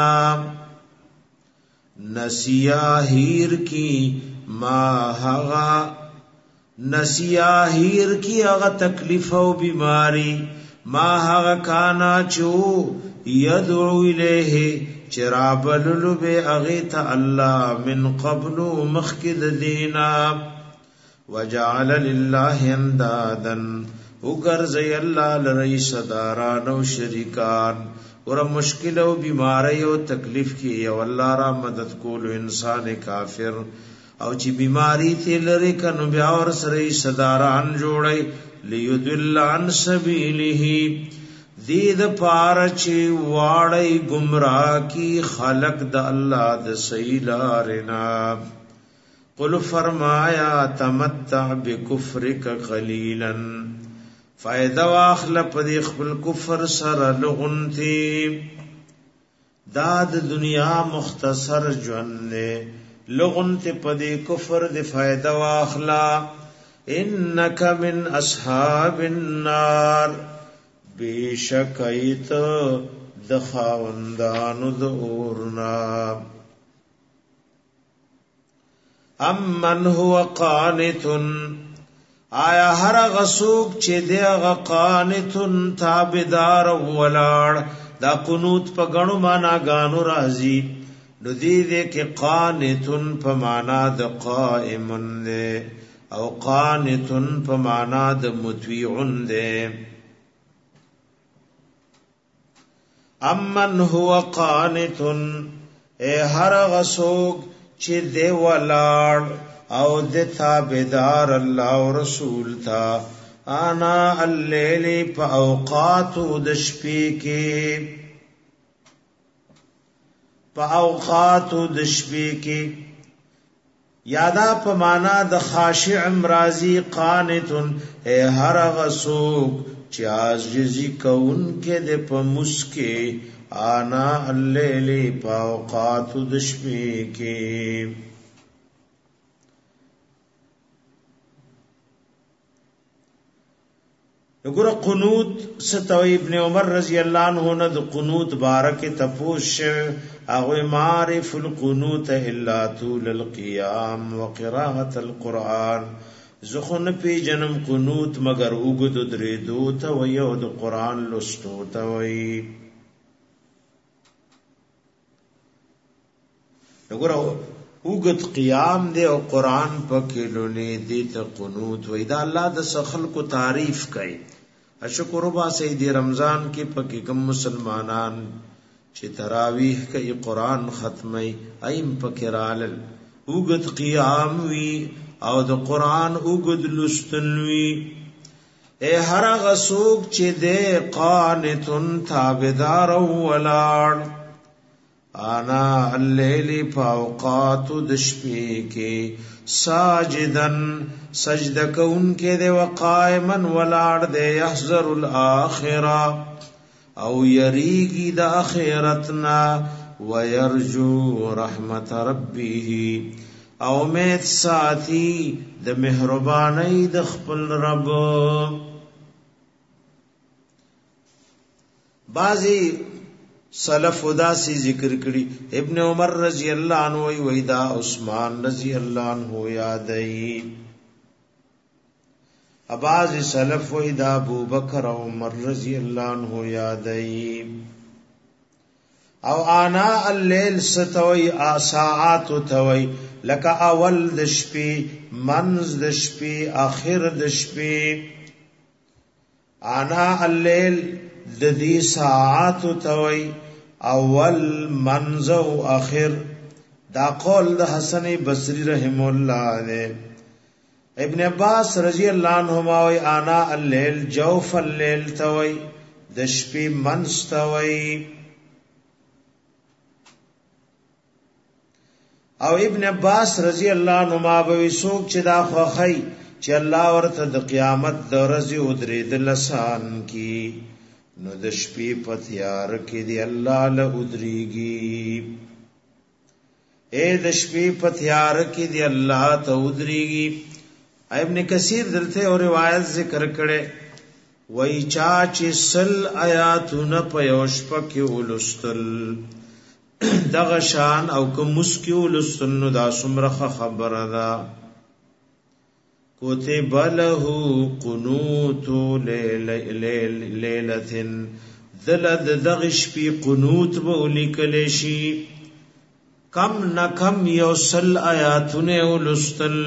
نسیا هیر کی ما هغا نسیا هیر کی هغه تکلیف او بیماری ما هغه کانا چو یدعو الیه چرابللو بے اغیت اللہ من قبل مخکد دینا وجعل للہ اندادن اگرزی اللہ لرئیس داران و شرکان اور مشکل و بیماری و تکلیف کی او اللہ را مدد کولو انسان کافر او چی بیماری تی لری کنو بیاور سرئی صداران جوڑی لیدل عن سبیلی دید پارچی واڑی گمراہ کی خلق د اللہ د سیلارنا قل فرمایا تمتع بکفرک قلیلا فائدہ واخل پدی خپل کفر سر لغنتی داد دنیا مختصر جننے لغنتی پدی کفر دی فائدہ واخلا انک من اصحاب النار بیشک ایت د خاوندانو د اورنا امن هو قانت آیا هر غسوک چې دی قانت تابدار ولاړ دا قنوت په غنو معنا غانو راضی نو دې کې قانت په معنا د قائم او قانت په معنا د مطیع ده امن هو قانت اے هر غسوک چې دی ولاړ او د تابعدار الله او رسول تا انا الليل په اوقات د شپې کې یادا په معنا د خاشع امرازی قانت اے هر غسوک چې عاجزی کون کې د پمسکه انا الليل په اوقات د شپې کې وګوره قنوت ستوي ابن عمر رضی الله عنه نه د قنوت بارک تپوش او معرف القنوت الا طول القيام وقراءه القران زخن پی جنم قنوت مگر وګد درې دوت و یو د قران لستو ته وي وګوره وګد قیام دی او قران پکې لونی دی ته قنوت وای دا الله د سخل کو تعریف کوي اشکر با سید رمضان کې پکې کوم مسلمانان چې تراویح کوي قران ختمي ایم پکې رالل وګد قیام وی او د قران وګد لستنوي اے هر غسوک چې دې قانتن تابدار ولاړ انا الليل فاوقات د شپې کې ساجدن سجد کون کے دے وقائما ولاړ دے یحذر الاخرہ او یریگی دا آخرتنا ویرجو رحمت ربه او امید ساتی د مهربانی د خپل رب. بعضی سلف اداسی ذکر کړي ابن عمر رضی اللہ عنہ وی دا عثمان رضی اللہ عنہ یادئی، اباز سلف وی دا ابو بکر عمر رضی اللہ عنہ یادئی. او آنا اللیل ستوی ساعات توی لکا اول دشپی منز دشپی آخر دشپی. آنا اللیل ددی ساعات توی اول منز و آخر. دا قول دا حسن بصری رحم اللہ دے. ابن عباس رضی اللہ عنہما وی آنا اللیل جوف اللیل توی دشپی منز توی. او ابن عباس رضی اللہ عنہما بوی سوک چی دا خوخی چی اللہ ورطا دا قیامت دا رضی ادرید لسان کی نو د شپې پتیار کې دی الله له ودریږي. اے د شپې پتیار کې دی الله ته ودریږي. ابن کثیر دلته او روایت ذکر کړي وای چا چې سل آیاتونه په یوش پکې ولستل دغه شان او کوم مسکی ولستل نو دا سمره خبره ده. کتب له قنوت لیلتن دلد دغش پی قنوت بولیکل شی کم نکم یوصل آیاتن اولستل.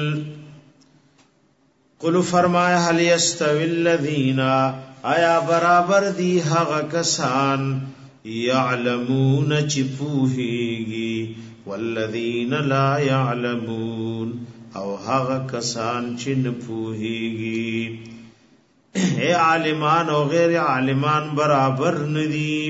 قلو فرمایا حل یستوی الذین آیا برابر دی حق کسان یعلمون چپوہیگی والذین لا یعلمون او هغه کسان چې نه پوهیږي. اے عالمان او غیر عالمان برابر ندي.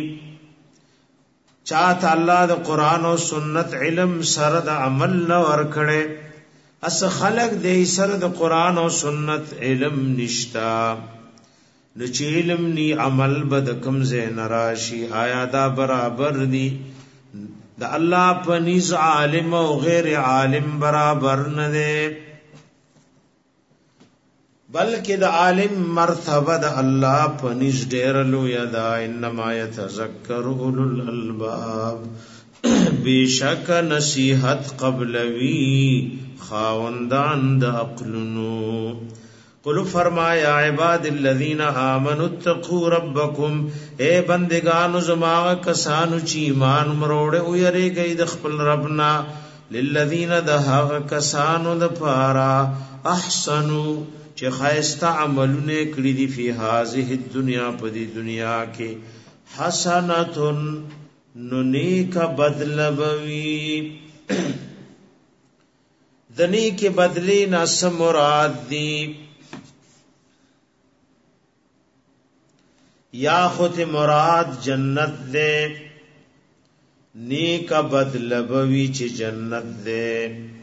چاته الله د قران او سنت علم سره د عمل نه ورکړي. اس خلق دې سره د قران او سنت علم نشتا نو چې علم ني عمل بد کم زین راشي. آیا دا برابر دي؟ دا اللہ پنیز عالم و غیر عالم برابر نہ دے بلکہ دا عالم مرتبہ دا اللہ پنیز دیر لو یدا. انما یتذکر اولو الالباب بے شک نصیحت قبلوی خاوندان دا عقلنو. قلو فرمایا عباد الذین آمنوا اتقوا ربکم اے بندگانو زماغ کسانو چی ایمان مروڑے او یری گئی دخپل ربنا. للذین دہاغ کسانو دپارا احسنو چی خیستا عملونے کری دی فی حاضح الدنیا پدی دنیا کے حسنتن ننیک بدل بوی. دنی کے بدلی ناس مراد دی یا خود مراد جنت دے نیک بدل بوی چی جنت دے.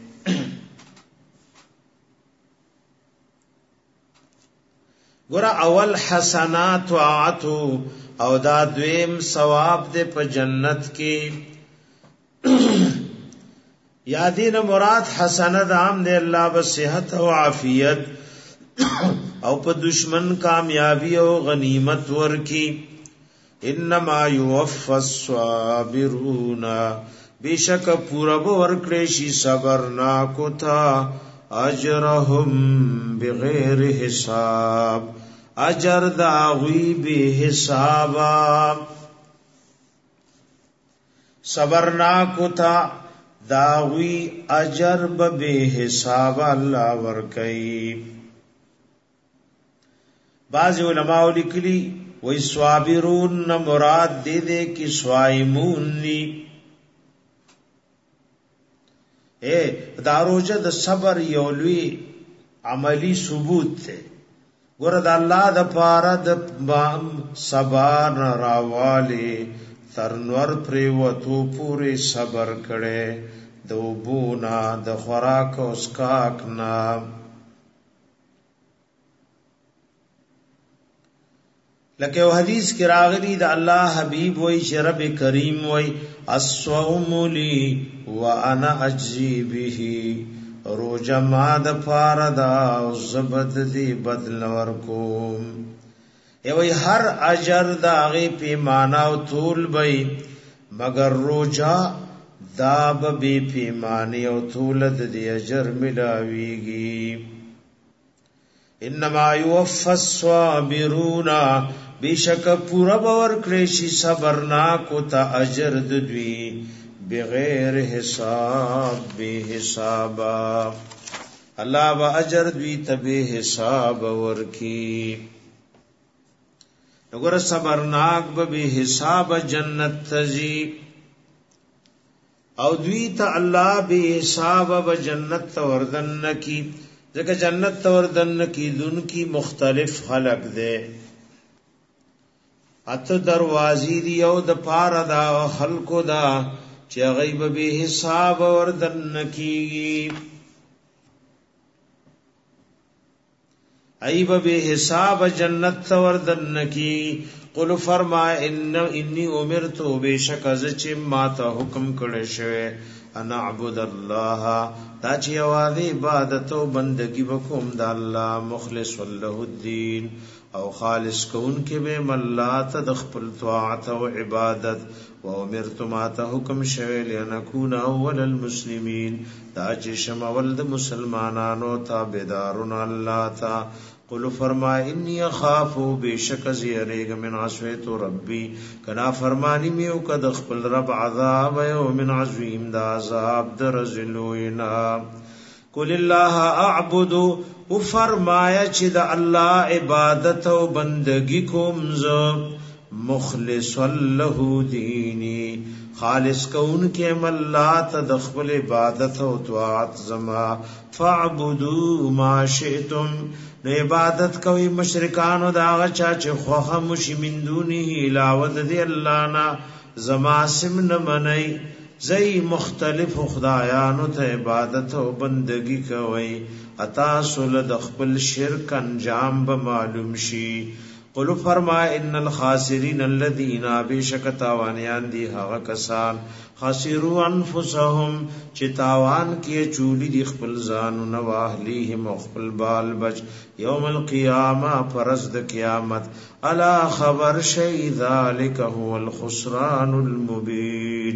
گورا اول حسنات وعاتو او دا دویم ثواب دے پا جنت کی. یادین مراد حسنت عام دے اللہ بصحت و عافیت او په دشمن کامیابی او غنیمت ورکی. انما یوفى الصابرون بیشک پورا ورکړي شي صبرنا کو تھا اجرهم بغیر حساب اجر داوی به حسابا. صبرنا کو تھا داوی اجر به حساب الله ورکي. بعض علماء لکلی وی صابرون نہ مراد دے دے کی صائمون لی. اے داروجہ دا صبر یولوی عملی ثبوت تے. گورد اللہ دا پارا دا صبر راوالی ترنور پریوتو پورے صبر کڑے دوبونا د خوراک او اسکاکنا. لکه او حدیث کې راغلی د الله حبیب وای چې رب کریم وای الصوم لی وانا اجزی به، روزه ما د فاردا او زبد دی بدل ورکوم. وای هر اجر دا غي پیمانه او طول بای، مگر روزه دا به پیمانه او طول د اجر ملاویږي. انما یوفى الصابرون، بیشک پورا باور کړی شي صبرنا کو ته اجر د دوی بغیر حساب به حسابا. الله با اجر دوی ته به حساب ورکی. وګوره صبرناک به حساب جنت تزي، او دوی ته الله به حساب به جنت وردن کی. ځکه جنت وردن کی دن کی مختلف خلق دے، اته دروازې دی او د پاره دا خلقو دا چې غیب به حساب وردن کیږي. ایب به حساب جنت وردن کی. قل فرما انی امرت بشک از چې ما ته حکم کړی شوی انا اعبد الله، دا چې یوازې عبادت او بندگی وکوم د الله مخلص له الدین، او خالص کون کې به الله ته د خپل طاعت او عبادت. و امرت ما ته حکم شوی لنکون اول المسلمین، دا چې شمول د مسلمانانو تابعدارون الله تا. قل فرما انی اخاف بشک زیریگ من عصیت ربی، کنا فرمانی میو کد خپل رب عذاب یوم عظیم، دا عذاب درزلوینا. قل الله اعبد، او فرمایا چې د الله عبادت او بندگی کوم زه مخلص له دینی، خالص کون کې الله ته د خپل عبادت او طاعت زما. فاعبدوا ما شئتم، نو عبادت کوي مشرکان او دا چا چې خوخه مشي من دونه علاوه د الله نه زما سم نه منئ. زئی مختلف خدایانو ته عبادت او بندگی کوي، اتا سول د خپل شرک انجام به معلوم شي. قل فرما ان الخاسرین الذين بشک تاوانیان دی هغه کسان خاسروا انفسهم چې تاوان کې چولی دی خپل ځان او اهلیهم خپل بال بچ یوم القیامه فرض د قیامت. الا خبر شی ذلک هو الخسران المبین،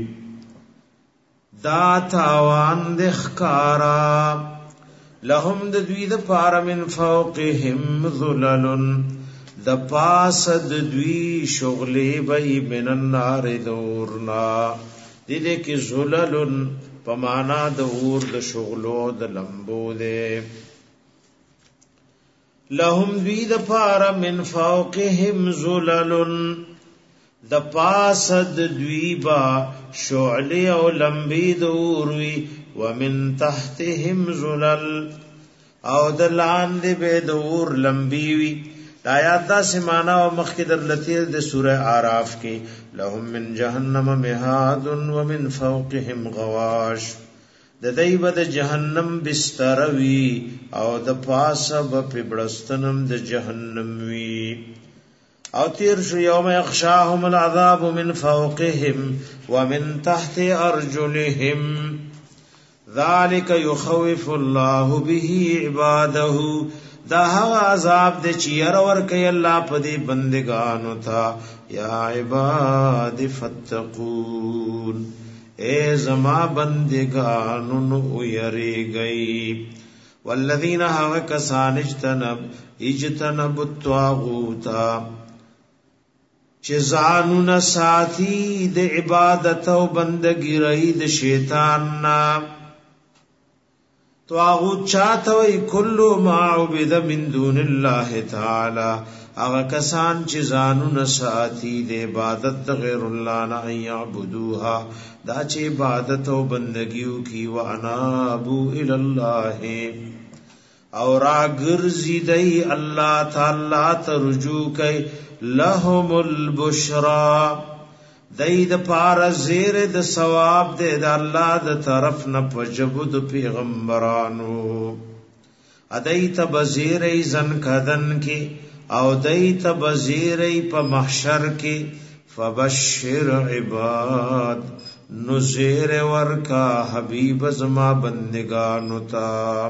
دا تاوان د ښکارا. لهم د دوی د پار من فوقهم ذلل، د پاس د دوی شغلی بی من النار دورنا. دیده کی زللن پمانا د اور د شغلو د لمبو دے. لهم دوی د پار من فوقهم زللن، د پاس د دوی با شعلی او لمبی د اوروی. ومن تحتهم زلل، او د لاندې به د اور لمبی وی. آیات دا سمانا و مخی در لطیر د سورہ آراف کی. لهم من جہنم مہاد ومن فوقهم غواش، د دیب د جہنم بستروی او د پاسب پبڑستنم د جہنم وی. او تیر شو یوم یغشاهم العذاب من فوقهم ومن تحت ارجلهم، ذالک یخوف اللہ به عباده. دا هوا عذاب دے چیر ورکی اللہ پدی بندگانو تھا. یا عباد فتقون، اے زما بندگانو نو یری گئی. والذین هوا کسان اجتنب الطاغوتا، چزانو نساتی دے عبادت و بندگی رئی دے شیطان نا. طاغوت چاہتا وی کلو ما عبد من دون اللہ تعالی، اغا کسان چیزانو نساتی دے عبادت غیر اللہ نا ان یعبدوها، دا چی عبادت و بندگیو کی. وانابو الاللہ، اور آگرزی دی اللہ تعالی ترجو کئی. لهم البشرا، دای د پار زیر د ثواب د الله د طرف نه پجبو د پیغمبرانو ادای ته بزیرې زن کدن کې او دای ته بزیرې په محشر کې فبشر عباد نذیر ورکا حبیب زما بندگانو تا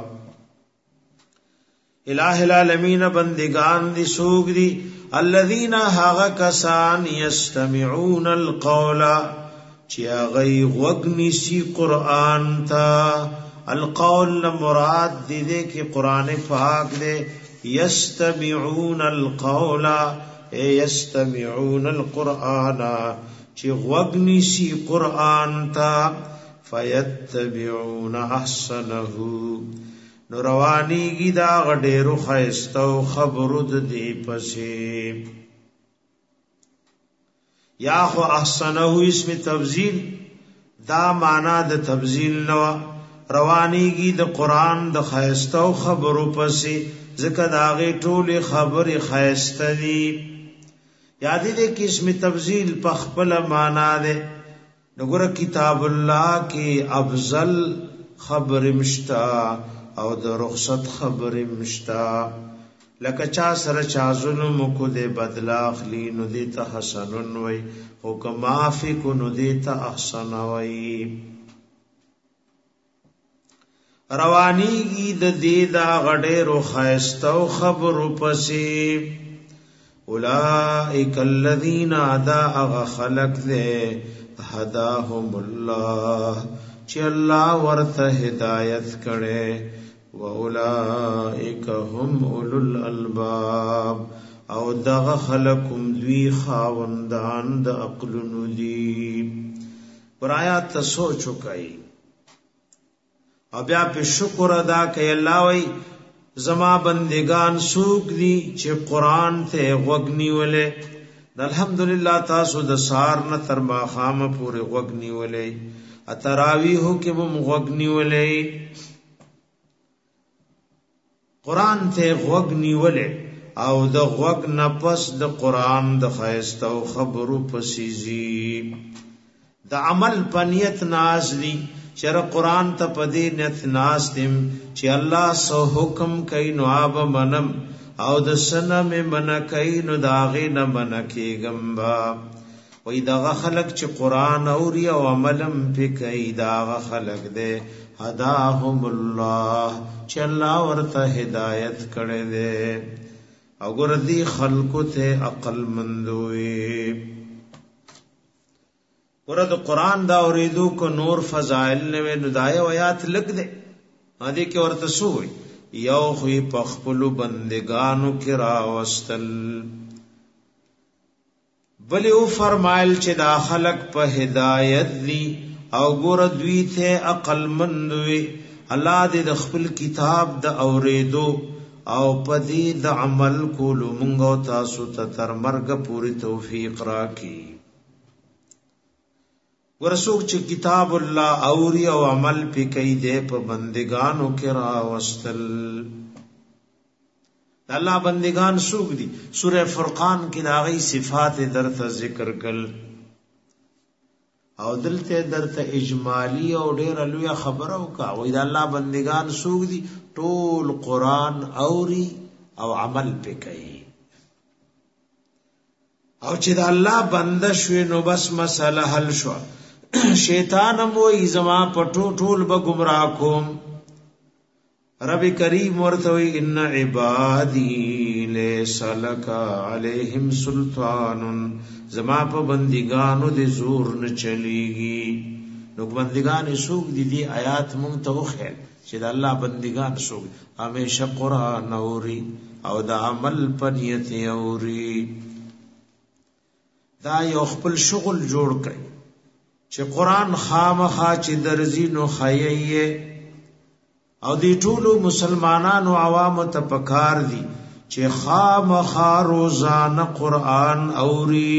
الہ العالمین بندگان دی سوگ دی الذین هاغا کسان یستمعون القول چیا غی غوگنی سی قرآن تا القول مراد دی دے کہ قرآن پاک دے یستمعون القول اے یستمعون القرآن چی غوگنی سی قرآن تا فیتبعون احسنہو نو روانیگی دا غډیرو خیستو خبرو د دی پسې یا خو احسنه اسم تبذیل دا معنا د تبذیل نو روانیگی د قران د خیستو خبرو پسې ځکه دا غي ټول خبره خیسته دي یاد دې کې اسم تبذیل په خپل معنا ده وګوره کتاب الله کې افضل خبر مشتا او د رخصت خبر مشتا لکه چا سره چا ظلم کو دے بدلا اخلی نو دې ته حسنن وای او کمافی کو نو دې ته احسن وای روانیږي د دې دا غډې رو خاستو خبر پسې اولائک الذین ادا خلق ذی هداهم الله چې الله ورته هدایت کړي واولائک هم اولو الالباب او دغه خلقم دوی خاوندان د عقل ندی پر آیات ته سوچ وکای او بیا په شکر ادا کوي الله وای زما بندگان سوق دي چې قران ته وغنی ولې الحمدلله تاسو د سار نه تر ماخامه پورې وغنی ولې اتراویح کې مم وغنی ولې قران ته وغنی ولې او د غوګ نه پس د قران د خیستو خبرو پسیزي د عمل پنیت نازلی شر قرآن تا پدی نیت ناستم چی اللہ سو حکم کئی نو آب منم او د سنم من کئی نو داغی نمنکی گمبا وی داغا خلق چی قرآن اوری او عملم پی کئی داغا خلق دے هداهم اللہ چی اللہ ورطا ہدایت کردے دے او گردی خلقو تے عقل مندوئی ورد قرآن دا اوریدو کو نور فضائل نوے ندائے ویات لگ دے آدھے کی ورد سوئی یو خوی پخپلو بندگانو کی راوستل بلی او فرمائل چی دا خلق پا ہدایت دی او گردوی تے عقل مندوی اللہ دے دخپل کتاب دا اوریدو او پا دی دا عمل کولو منگو تاسو تتر مرگ پوری توفیق راکی ورسوک چې کتاب الله اوري او عمل پی کوي دې په بندگانو کې راوستل الله بندگان سوق دي سوره فرقان کې دا غي صفات درته ذکر کړل او دلته درته اجمالی او ډېر لوی خبره وکا وې دا الله بندگان سوق دي ټول قران اوري او عمل پی کوي او چې دا الله بنده شوی نو بس مسله حل شو شیطانم وی زما پټو ټول به گمراه کوم رب کریم ورته ان عبادی لیس لک علیہم سلطان زما په بندگانو دې زور نه چلیږي نو بندگان سوق دي آیات مونږ ته وخیل چې د الله بندگان سوق همیشه قران اوري او د عمل پنیت اوري دا یو خپل شغل جوړ کړي چې قران خامخا چې درځي نو خایي او دی ټولو مسلمانانو عوام ته پکار دي چې خامخا روزانه قران اوري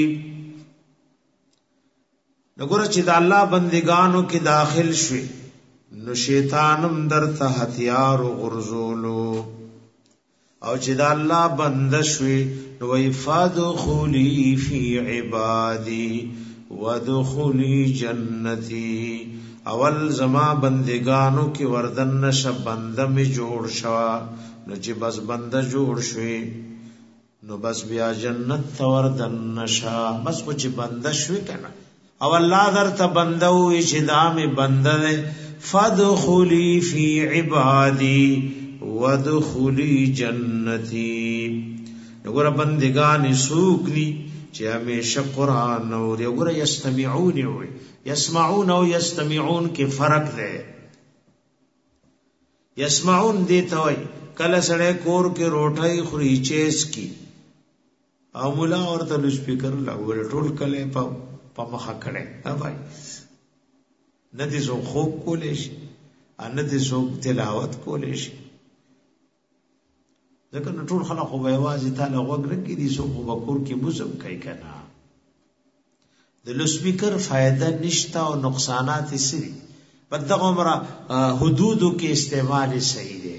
نګور چې د الله بندگانو کې داخل شي نو شیطانم درته هتیار غرزولو او چې د الله بند شي نو ادخلی فی عبادی وادخلی جنتی اول زما بندگانو کی وردن نشه بنده می جوړ شوا نو چې بس بنده جوړ شوی نو بس بیا جنت ته وردن نشه بس کو چې بنده شوی کنه او الله درته بنده وي چې دامه بنده ده فادخلی فی عبادی وادخلی جنتی وګوره بندگان سوکلی چې همیشه قران او وګوره یستمعون وي یسمعون او یستمعون کې فرق دی یسمعون دی ته وي کله سره کور کې روټي خوري چیس کی او مولا اورته لو سپیکر لاول ټول کله په مخه کړي ها بھائی ندی زو خوب کولې شي ان دې زو تلاوت کولې شي ځکه نو ټول خلک خو به आवाज تعالی وګړي کې دي سو په بکور کې موزم کوي کنه د لوسپیکر فائدہ نشتا او نقصانات یې سری په دغه عمره حدودو کې استعمال صحیح دی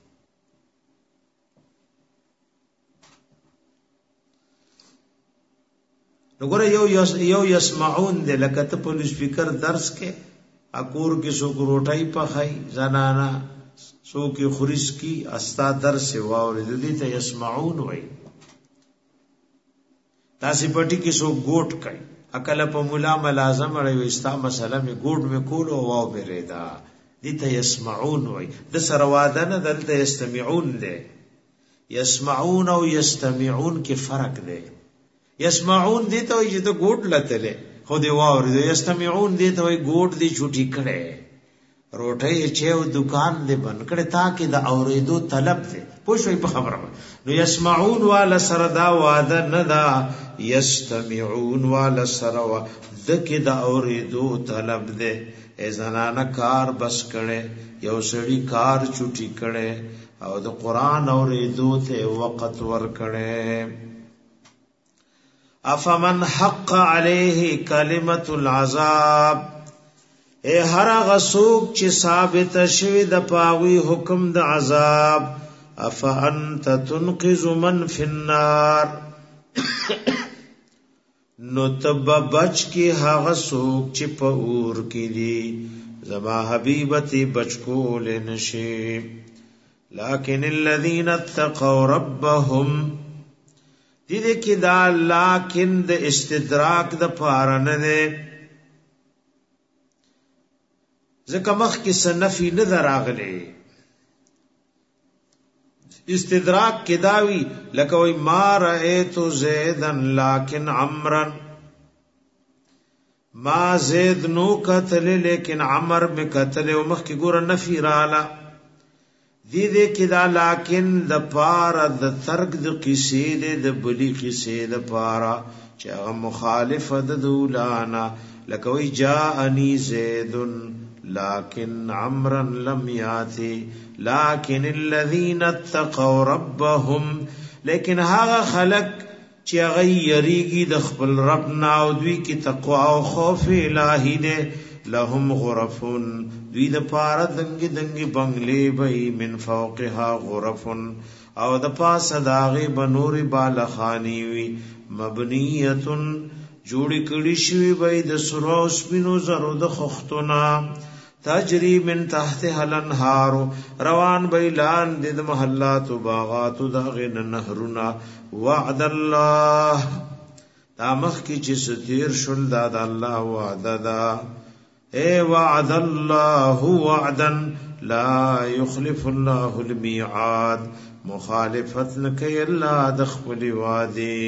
وګوره یو یسمعون د لکه ته په لوسپیکر درس کې اکور کې سو روټای په خای زنانا سو کې خورس کی استا درس واورې د دې ته یسمعون وای تاسو پټی کې سو ګوټ کای عقل په مولا ملازم اړوي استا مسله می ګوټ می کولو واو بریدا دې ته یسمعون وای د سره واده نه دلته یستمعون دی یسمعون او یستمعون کې فرق دی یسمعون دې ته چې ته ګوټ لته خو دې واورې یستمعون دې ته وای ګوټ دې چوټی کړي روټي چې دکان دې بند کړي تاکي د اورېدو طلب دې پوښوي په خبره نو یسمعون والا سردا واده ندا یستمعون والا سروا دکې د اورېدو طلب دې ازنانه کار بس کړي یو سړی کار چوټي کړي او د قران اورېدو ته وخت ور کړي افمن حق عليه كلمه العذاب اے هر غسوک چې ثابت شوی د پاوی حکم د عذاب افانت تنقذ من فی النار نو تب بچ کی هغه سوک چې په اور کې دي زما حبیبتی بچ کول نشي لکن الذين اتقوا ربهم دې کې دا لکن د استدراک د پارنه نه ځکه مخ کې سنفي نه دراغلي استدراک کې داوی لکه وای ما رأيت زیدن لکن عمرا ما زید نو قتل لیکن عمر میں قتل او مخ کې ګور نفي رااله دې کې دا لکن د پار د ترک د قصې د بلی قصې د پارا چې هغه مخالفه د دولانا لکه وای جاءنی زیدن لكن عمرا لم ياتي لكن الذين اتقوا ربهم لیکن هغه خلق چې غیریږي د خپل رب نه او دوی کې تقوا او خوف الهی ده لهم غرفون دوی د پاره دنګي دنګي بنگلې وي من فوقها غرفون او د پاسه داغه بنور بالخانی وي مبنیتن جوړی کړي شوی وي د سرو سپینو زرو د خختونه تجری من تحتها الانهار روان بیلان د محلات و باغات دغه نهرنا وعد الله تامخ کی چې ستیر شول د الله وعده دا اے وعد الله وعدا لا يخلف الله الميعاد مخالفت نکي الله د خپل وعده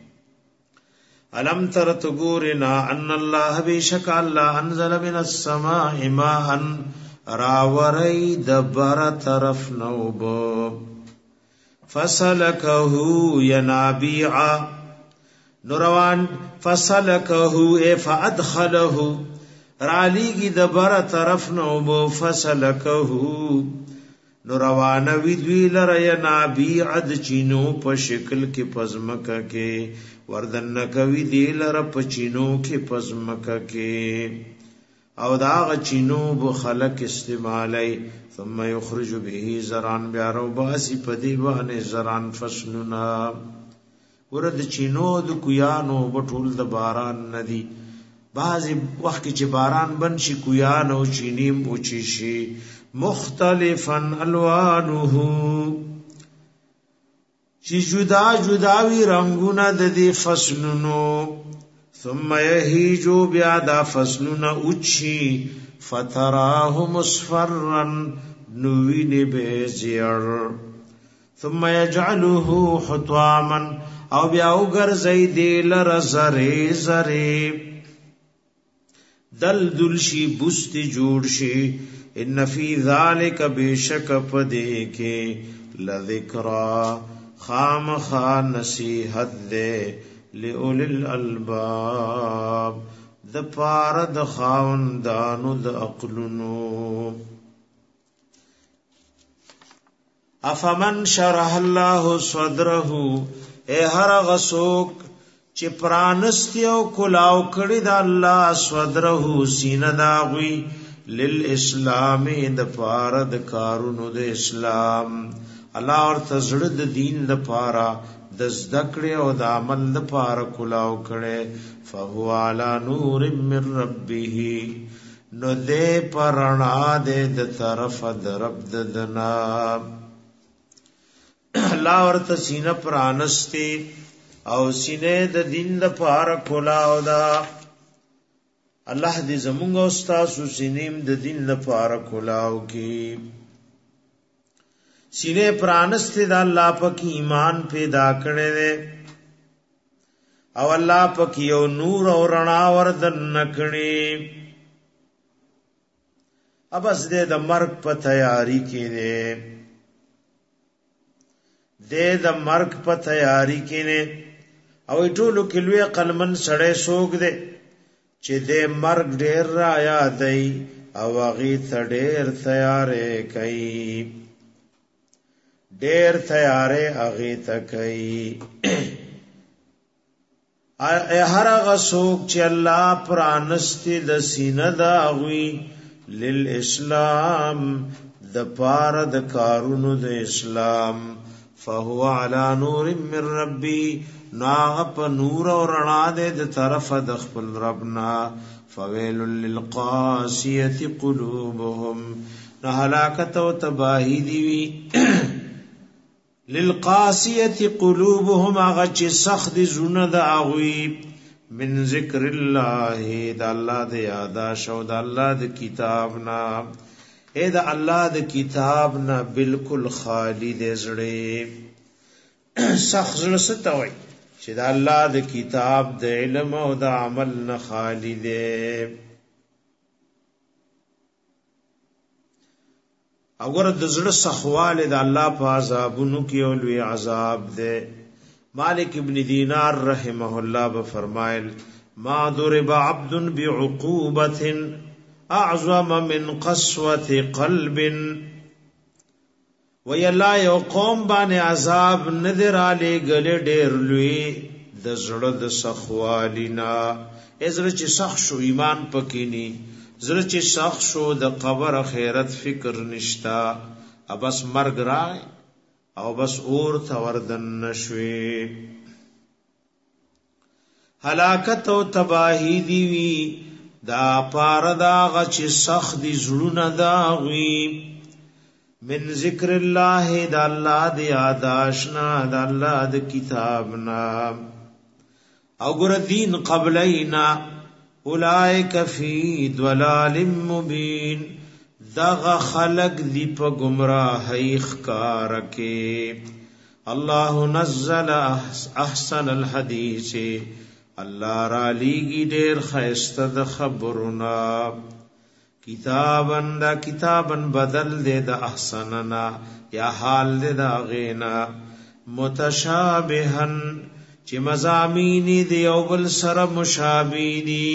الم تر تغورنا ان الله بشک الله انزل من السماء ماء راوري دبر طرف نوب فسلكه ينابيع نوروان فسلكه فادخله رالیگی دبر طرف نوب فسلكه نوروان وی لره ينابيع د چینو په شکل کې پزمکه کې وردن کوي دی لره پچینو کې پزمکه کې او دا غچینو بو خلق استعمالی ثم یخرج به زران بیارو باسی پدی باندې زران فصلنا ورد چینو د کویانو بټول د باران ندی بعضی وخت چې باران بن شي کویان او چینیم اوچی شي مختلفا الوانه چې جدا جدا وی رنگونه د دې فصلونو ثم يهيجو بیا دا فصلونه اوچی فتراه مصفرا نوین بیزیر ثم يجعله حطاما او بیا وګرځي دل رزره زره دل دلشی بستی جوړ شي ان فی ذلک بشک پدې کې لذکرا خامخا نصیحت دے لئول الالباب د پار د خاوندانو د عقلونو افمن شرح الله صدره اے هر غسوک چې پرانستی او کلاو کړي د الله صدره سینه داوی للاسلام د پار د کارونو د اسلام الله ورته زړه د دین د پاره د ذکر او د عمل د پاره کلاو کړي فهو علی نور من ربه نو دې پرانا دې د طرف د رب دنا الله ورته سینه پرانستی او سینه د دین د پاره کلاو دا الله دې زمونږ او تاسو سینې د دین د پاره کلاو کی سینه پرانست د الله پاک ایمان پیدا کړي دي او الله پاک یو نور او رڼا وردن نکړي ابس دې د مرګ په تیاری کې دې د مرګ په تیاری کې نه او ټولو کلوې قلمن سړې سوګ دې چې دې مرګ ډېر را یادای او هغه ته ډېر تیارې کوي ډېر تیارې هغه ته کوي هر هغه څوک چې الله پرانستی د سینه دا غوي للاسلام د پار د کارونو د اسلام فهو على نور من ربي ناغ نور او رڼا دې د طرف د خپل ربنا فويل للقاسيه قلوبهم نه هلاکت او تباہی دی وی للقاسيه قلوبهم هغه چې سخت زونه د اغوي من ذکر الله د الله د یاد شو د الله د کتاب نا اے د الله د کتاب نا بالکل خالی دې زړه سخت زړه ستوي چې د الله د کتاب د علم او د عمل نه خالی دې اگر د زړه سخواله د الله په عذابونو کې او لوی عذاب ده مالک ابن دینار رحمه الله به فرمایل ما ضرب عبد بعقوبه اعظم من قسوه قلب ویلا یو قوم باندې عذاب نذر علی گله ډیر لوی د زړه د سخوالینا ازره چې سخ شو ایمان پکینی زړه چې سخت شو د قبر خیرت فکر نشتا ابس مرګ راي او بس اور ثوردن نشوي هلاکت او تباہی دی وی دا پاردا غچ سخت دی زړونه دا وی من ذکر الله د الله د یاداشنا د الله د کتابنا او ګر دین قبلینا اولائک فی ضلال مبین دغ خلق دی په گمراهی ښکار کې الله نزل احسن الحدیث الله را لیږي ډېر خیسته د خبرنا کتابن بدل دے دا احسننا یا حال دے دا غینا متشابہن چی مزامینی دی او بل سر مشابینی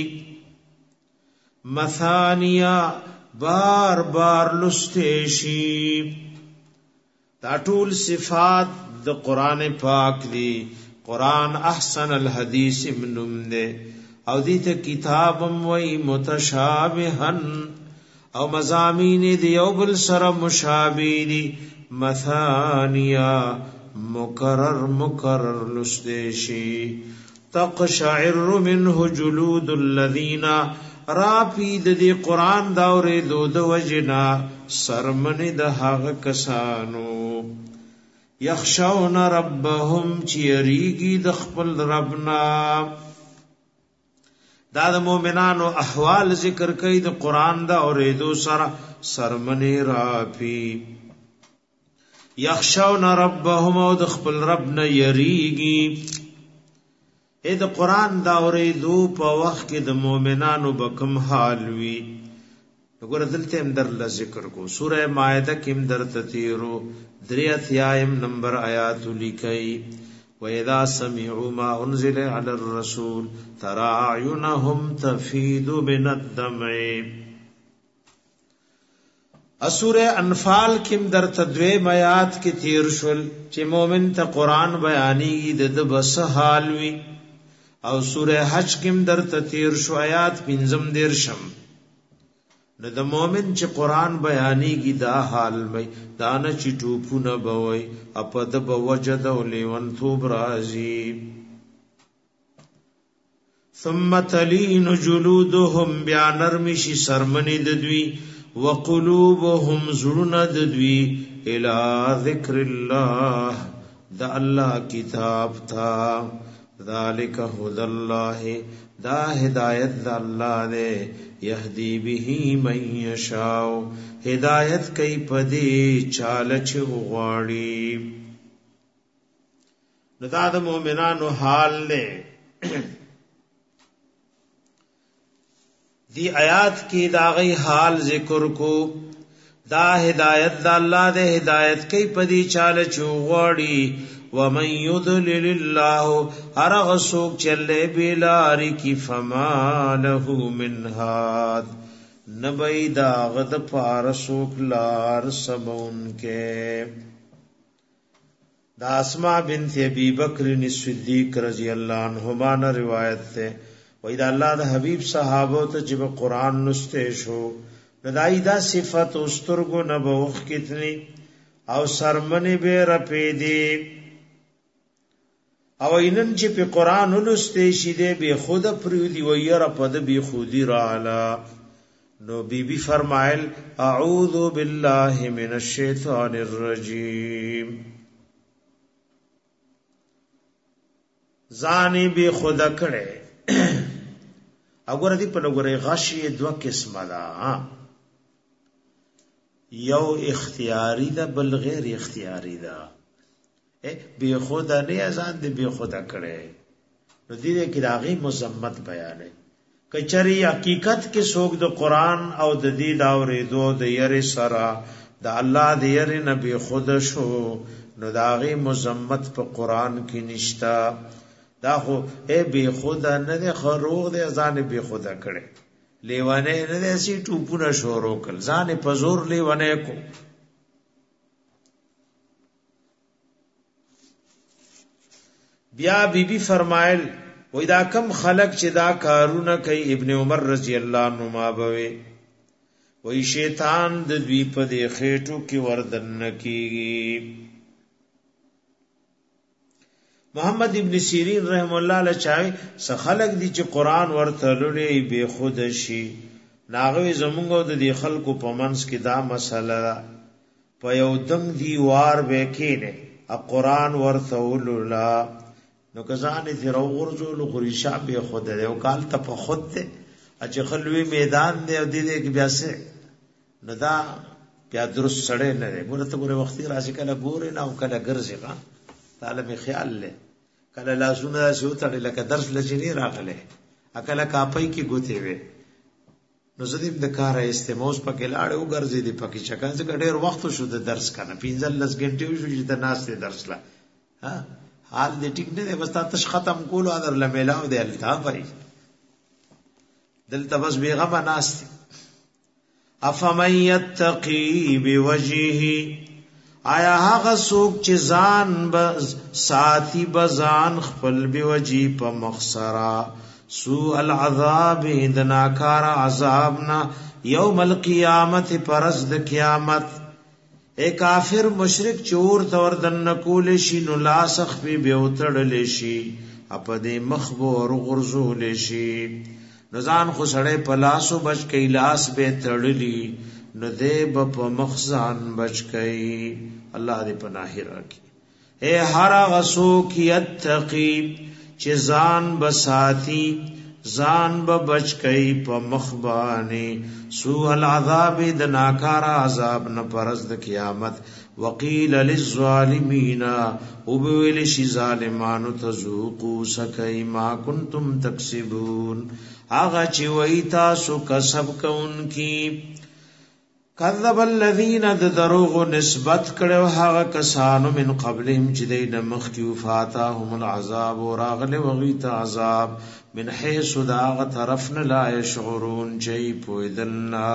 مثانیا بار بار لستیشی دا ټول صفات د قرآن پاک دی قرآن احسن الحدیث منم دے او دیتا کتابم وی متشابہن او مزامین دی او بل سر مشابی دی مثانیا مکرر لسدیشی تقشعر منه جلود الذين راپید دی قرآن داوری دود وجنا سرمن د هغه کسانو یخشون ربهم چیریگی د خپل ربنا. دا د مومنانو احوال ذکر کوي د قرآن دا اوریدو سره سرمن راپی. یخشون ربهم او د خپل رب نه یریږي. اې د قرآن دا اورېدو په وخت کې د مؤمنانو به کوم حال وي. وګوره دلته هم در ذکر کو سوره مائده کې هم درته تیرو 3 نمبر آیات لیکي وَإِذَا سَمِعُوا مَا أُنزِلَ عَلَى الرَّسُولِ تَرَى أَعْيُنَهُمْ تَفِيضُ مِنَ الدَّمْعِ. سوره انفال کې در تدویم آیات کې تیر شول چې مؤمن ته قران بیانېږي د بس حال وي. او سوره حج کې در تیر شو آیات 15 نو د مؤمن چې قران بیانېږي دا حال وي دا نه چې ټوپونه بوي اپد بوجد ولون توب راځي. ثم تلين جلودهم بانرمشي سرمنی ددوی وقلوبهم زړونه ددوی الى ذکر الله دا الله کتاب تھا. ذالک هدى الله دا ہدایت دا اللہ دے یهدی به من یشاء ہدایت کئی پدی چالچ غواړي. نو دا د مؤمنانو حال لے دی آیات کی دا غی حال ذکر کو. دا ہدایت دا اللہ دے ہدایت کئی پدی چالچ غواړي. ومن يضلل الله ارغسوک چلے بلاری کی فما له من هاد نبی داغد پارسوک لار سبون کے. دا اسماء بنت ابی بکر الصدیق رضی اللہ عنہما نے روایت تے وای دا اللہ دا حبیب صحابہ ته جب قرآن نستے شو ندائی دا صفت استرگو نبوخ کتنی او سرمنی بے رپی دی او اینن چې په قران ولسته شي دې به خود پریودي ويره پد به خودي راالا. نو بی فرمایل اعوذ بالله من الشیطان الرجیم. ځانې به خود کړه. وګوره دې په لګورې غشي دوه قسمه ده. یو اختیاری ده بل غیر اختیاری ده. بی خدا نه ازان دی بی خدا کړي. نو دې کې راغي مذمت بیان کچري حقیقت کې څوک د قران او د دې دا اورېدو د یری سره د الله د یری نه بی خدا شو نو داغي مذمت په قران کې نشتا. دا خو بی خدا نه دی خروغ دی ازان بی خدا کړي. لیوانه نه دی سي ټوپونه شورو کړ ځان په زور لیوانه کو. بیا بی بی فرمایل وای دا کم خلق چې دا کارونه کوي ابن عمر رضی الله عنهما بوي وای شیطان د دوی په دې خېټو کې وردن کیږي. محمد ابن سیرین رحم الله علیه چای څه خلق دي چې قران ورته لولې به خود شي ناغوي زمونږ د دې خلقو په منځ کې دا مسله په یو دنګ دیوار به کېنه ا قران ورته ولولا نو کزانې تیر ورزول غریشا به خود دی او کال ته په خود ته چې خلوی میدان دی او دې کې بیا سه نو دا بیا درست سړی نه دی. ګوره ته ګوره وختي راځي کله ګوره نه او کله ګرځي ښا تعالی می خیال له کله لاسونه شو ته لکه درس لچنی راغله اکله کاپای کی ګوتې وي نو زدیم د کار استموس پکې لاړ او ګرځي دی پکې چکان څخه ډېر وخت شو د درس کنه 15 غنټې شو چې د ناس ته درس لا ها حال دې ټیک نه دی بس تاسو ختم کولو اگر لمیلاو دی التاب وای دلته بس بیغمه ناس دي. افمن یتقی بوجهه آیا هغه څوک چې ځان به ساتي بزان خپل بوجی په مخسرا سوء العذاب د ناکار عذابنا یوم القیامت پرز د قیامت. اے کافر مشرک چور تور دن کول شي نو لاسخ به بیوتړل شي اپدې مخبور غرزول شي نزان خو سړې پلاسو بچ کې لاس به تړلی نو دې په مخزان بچ کې الله دې پناه راکړي اے هر غسو کی اتقی چې ځان بساتی ځان به بچ کئ په مخبانی سو العذاب د ناکار عذاب نه پرز د قیامت وقیل للظالمین وبویل شی ظالمانو تذوقوا سکئ ما کنتم تکسبون هغه چې وای تاسو کسب کوونکی کذب الذین دروغ نسبت کړو هغه کسانو من قبلهم چې دین مخکیو فاتهم العذاب وراغله وغیت عذاب من حيث داغ طرفن لا يشعرون جي پویدلنا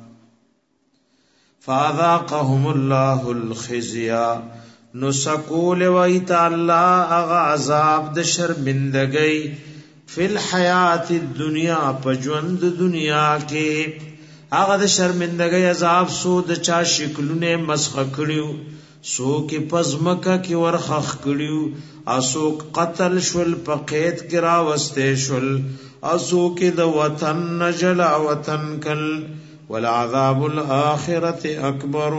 فاذاقهم الله الخزي نسقول ویت الله اغا عذاب د شرمندگی فی الحیات الدنیا پجوند دنیا کې هغه د شرمندګۍ عذاب سو د چا شکلونه مسخ کړیو سو کې پزمکه کې ورخخ کړیو اسو قتل شول په قید کې راوسته شول اسو کې د وطن نجل وطن کل والعذاب الاخرته اکبر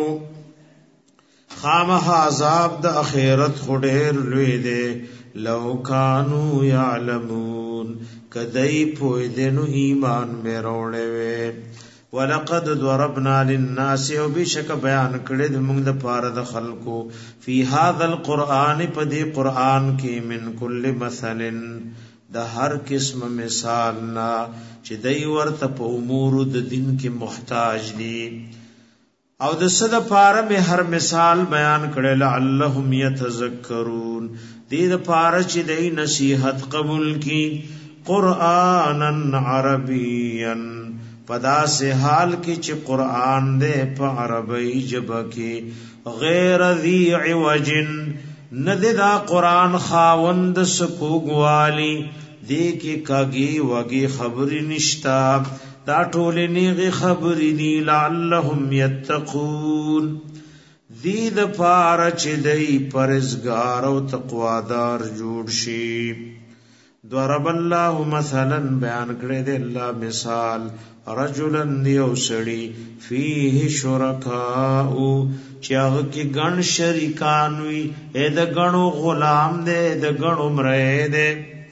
خامہ عذاب د اخرت خډیر لوی دی لو کانوا یعلمون کدی پوی دینو ایمان مې وروړې وې ولقد ضربنا للناس وبشك بیان کړه د موږ د پاره د خلقو فی هذا القران په دې قران کې من کل مثل د هر قسم مثال نا چې دای ورته په امور د دین کې محتاج دي او د صد پاره به هر مثال بیان کړه لعلهم يتذكرون دې د پاره چې دای نصیحت قبول کی قرانا عربيا پدا سے حال کی چی قرآن دے پا عربی جبا کی غیر ذی عوجن ندی دا قرآن خاوند سکوگوالی دی کی کاگی وگی خبری نشتا دا ٹولی نیغی خبری دی لعلهم یتقون دی دا پارا چی دی پرزگار و تقوادار جوڑ شی ضرب اللہ مثلا بیان کرے دے اللہ مثال رجلن دیو سڑی فیه شرکاؤ چیاغ کی گن شریکانوی اے دا گنو غلام دے دا گنو مرے دے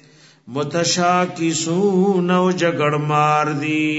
متشاکسون و جگڑ مار دی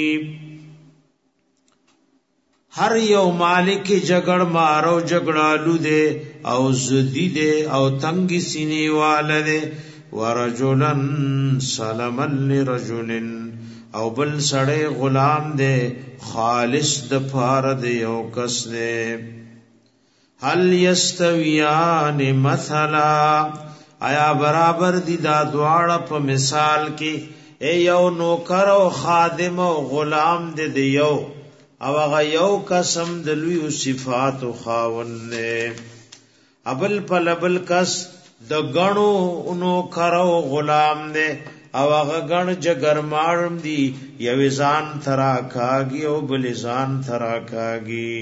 ہر یو مالک جگڑ مارو جگڑالو دے او زدی دے او تنگی سینی والدے ورجلن سلما لرجلن او بل سڑے غلام دے خالص د پار دے او کس دے هل یستویان مثلا آیا برابر دی دا دواړه په مثال کې اے یو نوکر او خادم او غلام دے یو او هغه یو قسم د لوی صفات او خاون نے ابل پلبل کس د غنو نوکر او غلام دے او هغه ګڼ جګرمارم دی یو ځان ترا کاږي او بل ځان ترا کاږي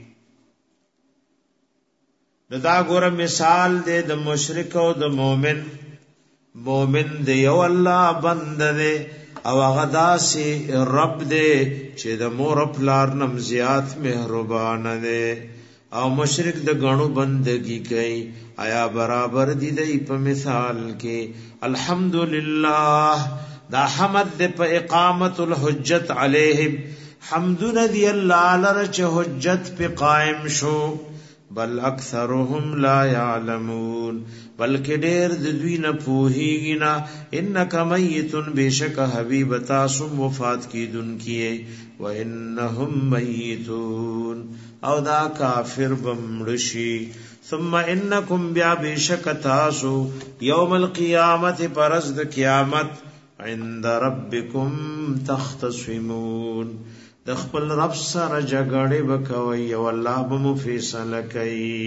دا ګور مثال دې د مشرک او د مؤمن دی یو الله بند دی او هغه داسې رب دی چې د مور پلار نم زیات مهربان دی او مشرک د غنو بندگی کوي آیا برابر دی دی په مثال کې الحمدللہ دا حمد دے پا اقامت الحجت علیہم حمدن دی اللہ لرچ حجت پہ قائم شو بل اکثرهم لا يعلمون بلکہ دیر دوی نہ پوہیگینا انکا میتن بیشک حبیب تاسم وفات کی دن کیے وانہم میتون او دا کافر بمڑشی ثم انکم بیا بیشک تاسو یوم القیامت پرزد قیامت عند ربکم تختصمون دخپل رب سر جگڑی بکوی واللہ بمفیصل کئی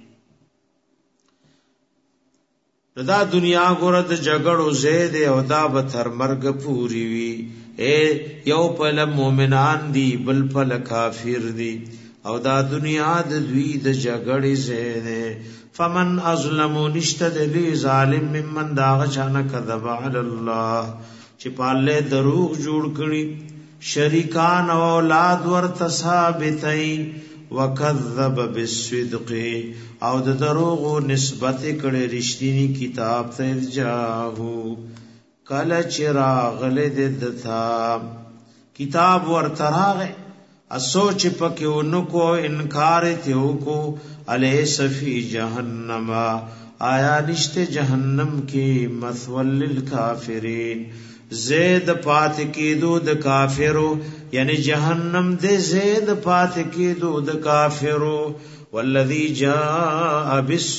دا دنیا گورد جگڑو زید او دا بتر مرگ پوری وی اے یو پل مومنان دی بل پل کافر دی او دا دنیا د دوی د جګړې زینه فمن ازلم نشتد لی ظالم ممن داغ چانا کذب علی الله چې پاله دروغ جوړ کړي شریکان او اولاد ورته ثابتای وکذب بالصدق او د دروغ نسبت کړي رښتینی کتاب ته جاهو کله چراغ له دتا کتاب ورته راغې اسوچ پکې ونکو انکار ته وکړو الیس فی جهنم آیا نشته جهنم کې مثول للکافرین زید پات کې دود کافرو یعنی جهنم دې زید پات کې دود کافرو والذی جاء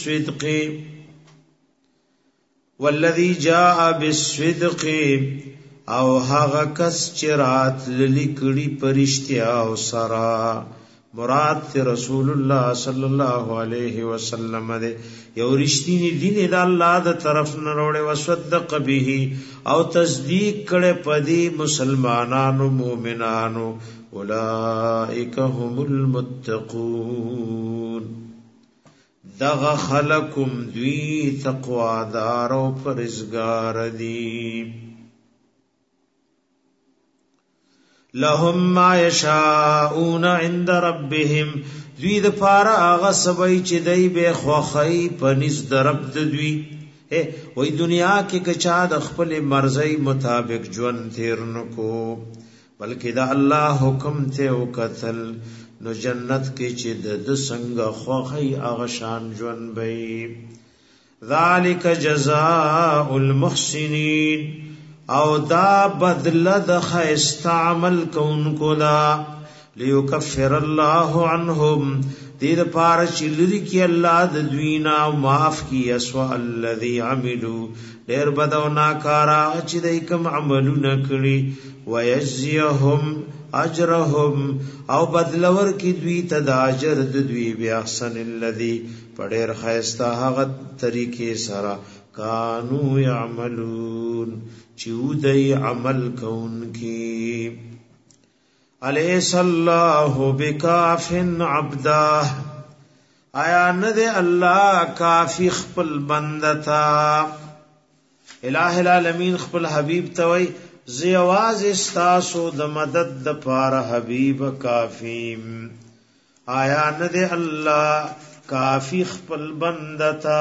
بالصدق او هغه کس چې رات لیکړي پرشتیا او سرا مراد ته رسول الله صلی الله علیه وسلم دې یو رښتینی دین د الله د طرف نه وروړي وصدق به او تصدیق کړي پدی مسلمانانو مؤمنانو اولئک هم المتقون دغه خلقم دوی تقوا دار او پرهیزګار دي لهم ما یشاءون عند ربهم دوی د پاره هغه سبای چې دای به خوخی پنځ درب د دوی وای دنیا کې کچا د خپل مرزي مطابق ژوند تیر نکو بلکې دا الله حکم ته او قتل نو جنت کې چې د څنګه خوخی هغه شان ژوند وي ذالک جزاء المحسنین او دا بدل د خیست عمل کونکو دا لیکفر الله عنهم دیر پار چلری کی اللہ دوینا معاف کی اسوا الذی عملو دیر بدو ناکارا چی دیکم عملو نکڑی ویجزیهم اجرهم او بدلور کی دوی تداجر دوی بی احسن الذی پڑیر خیستا حغت طریقے سرا کانو یعملون چودی عمل کون کی الیس اللہ بکاف عبدہ آیا ندے اللہ کافی خپل بندتا الہ العالمین خپل حبیب توئی زیواز استاسو د مدد د پار حبیب کافیم آیا ندے اللہ کافی خپل بندتا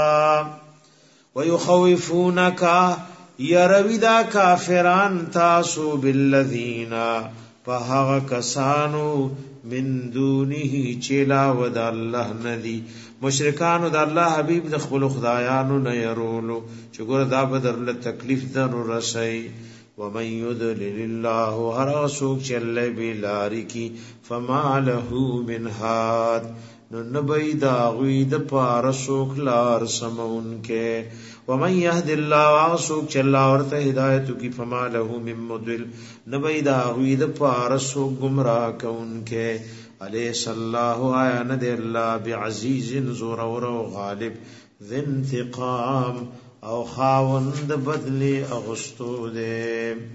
ویخوفونکا یروی دا کافران تاسو بالذین فهغ کسانو من دونه چلا ود الله ندی مشرکانو د الله حبیب د خپل خدایانو نه يرولو چې ګور دا بدر له تکلیف درو رسي ومن يضلل الله هر سوق چل بلاری کی فما له من هاد نو نبی دا غوی د پار سوق لار سمون کې ومن يهد الله واسوک چلا ورته ہدایت کی فما له من مضل نبی دا غوی د پار سو گمراہ کون کے الیس الله آیا ند الله بعزیز زور اور غالب ذی انتقام او خاوند بدلی اغستو دے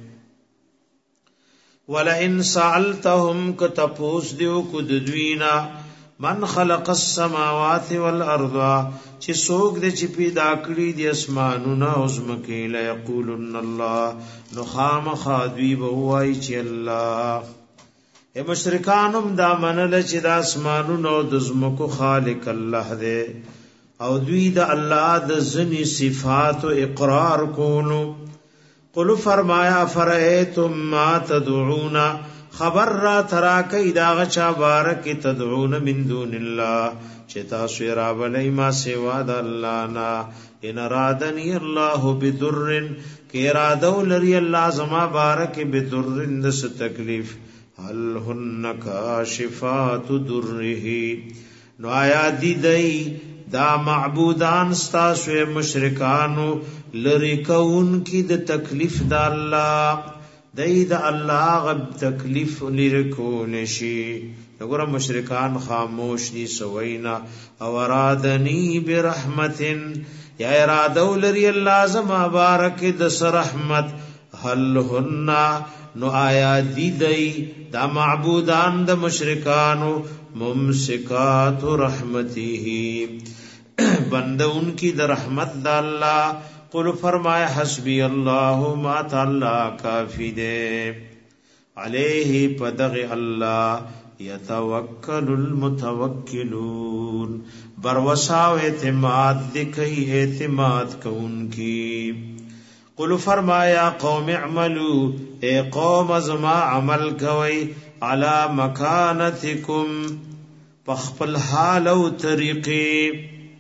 ولئن سألتهم کتپوس دیو کد دوینا من خلق السماوات والارض چې څوک د چې پیدا کړی د اسمانونو او زمکه لا یقولن الله نو خامخادوی بوای چې الله مشرکانم دا منل چې د اسمانونو د زمکو خالق الله دی او دوی د الله د ځنی صفات او اقرار کولو قل فرمایا فرایتم ما تدعون خبر را ترا کئی داغ چا بارک تدعون من دون اللہ چتا سویرا بلی ما سوا دا اللہ نا ان ارادنی اللہ بدرن کہ ارادو لری اللہ زما بارک بدرن دس تکلیف حل ہن کاشفات درہی نو آیا دی دئی دا معبودان ستاسوی مشرکانو لری کون کی د تکلیف دا اللہ دای د الله غب تکلیف لرکو نشي وګوره مشرکان خاموش دي سوینا او ارادنی برحمتن یا اراده لري الله زما بارک د رحمت هل هن نو آیا دی دای دا معبودان د مشرکانو ممسکات رحمته بنده انکی در رحمت دا اللہ. قل فرمائے حسبی اللہ ما تعالی کافی دے. علیہ پدغ اللہ یتوکل المتوکلون بروساو اعتماد دکھئی اعتماد کون کی. قل فرمایا قوم اعملوا اے قوم ازما عمل کوئی علی مکانتکم پخپل حال و طریقی.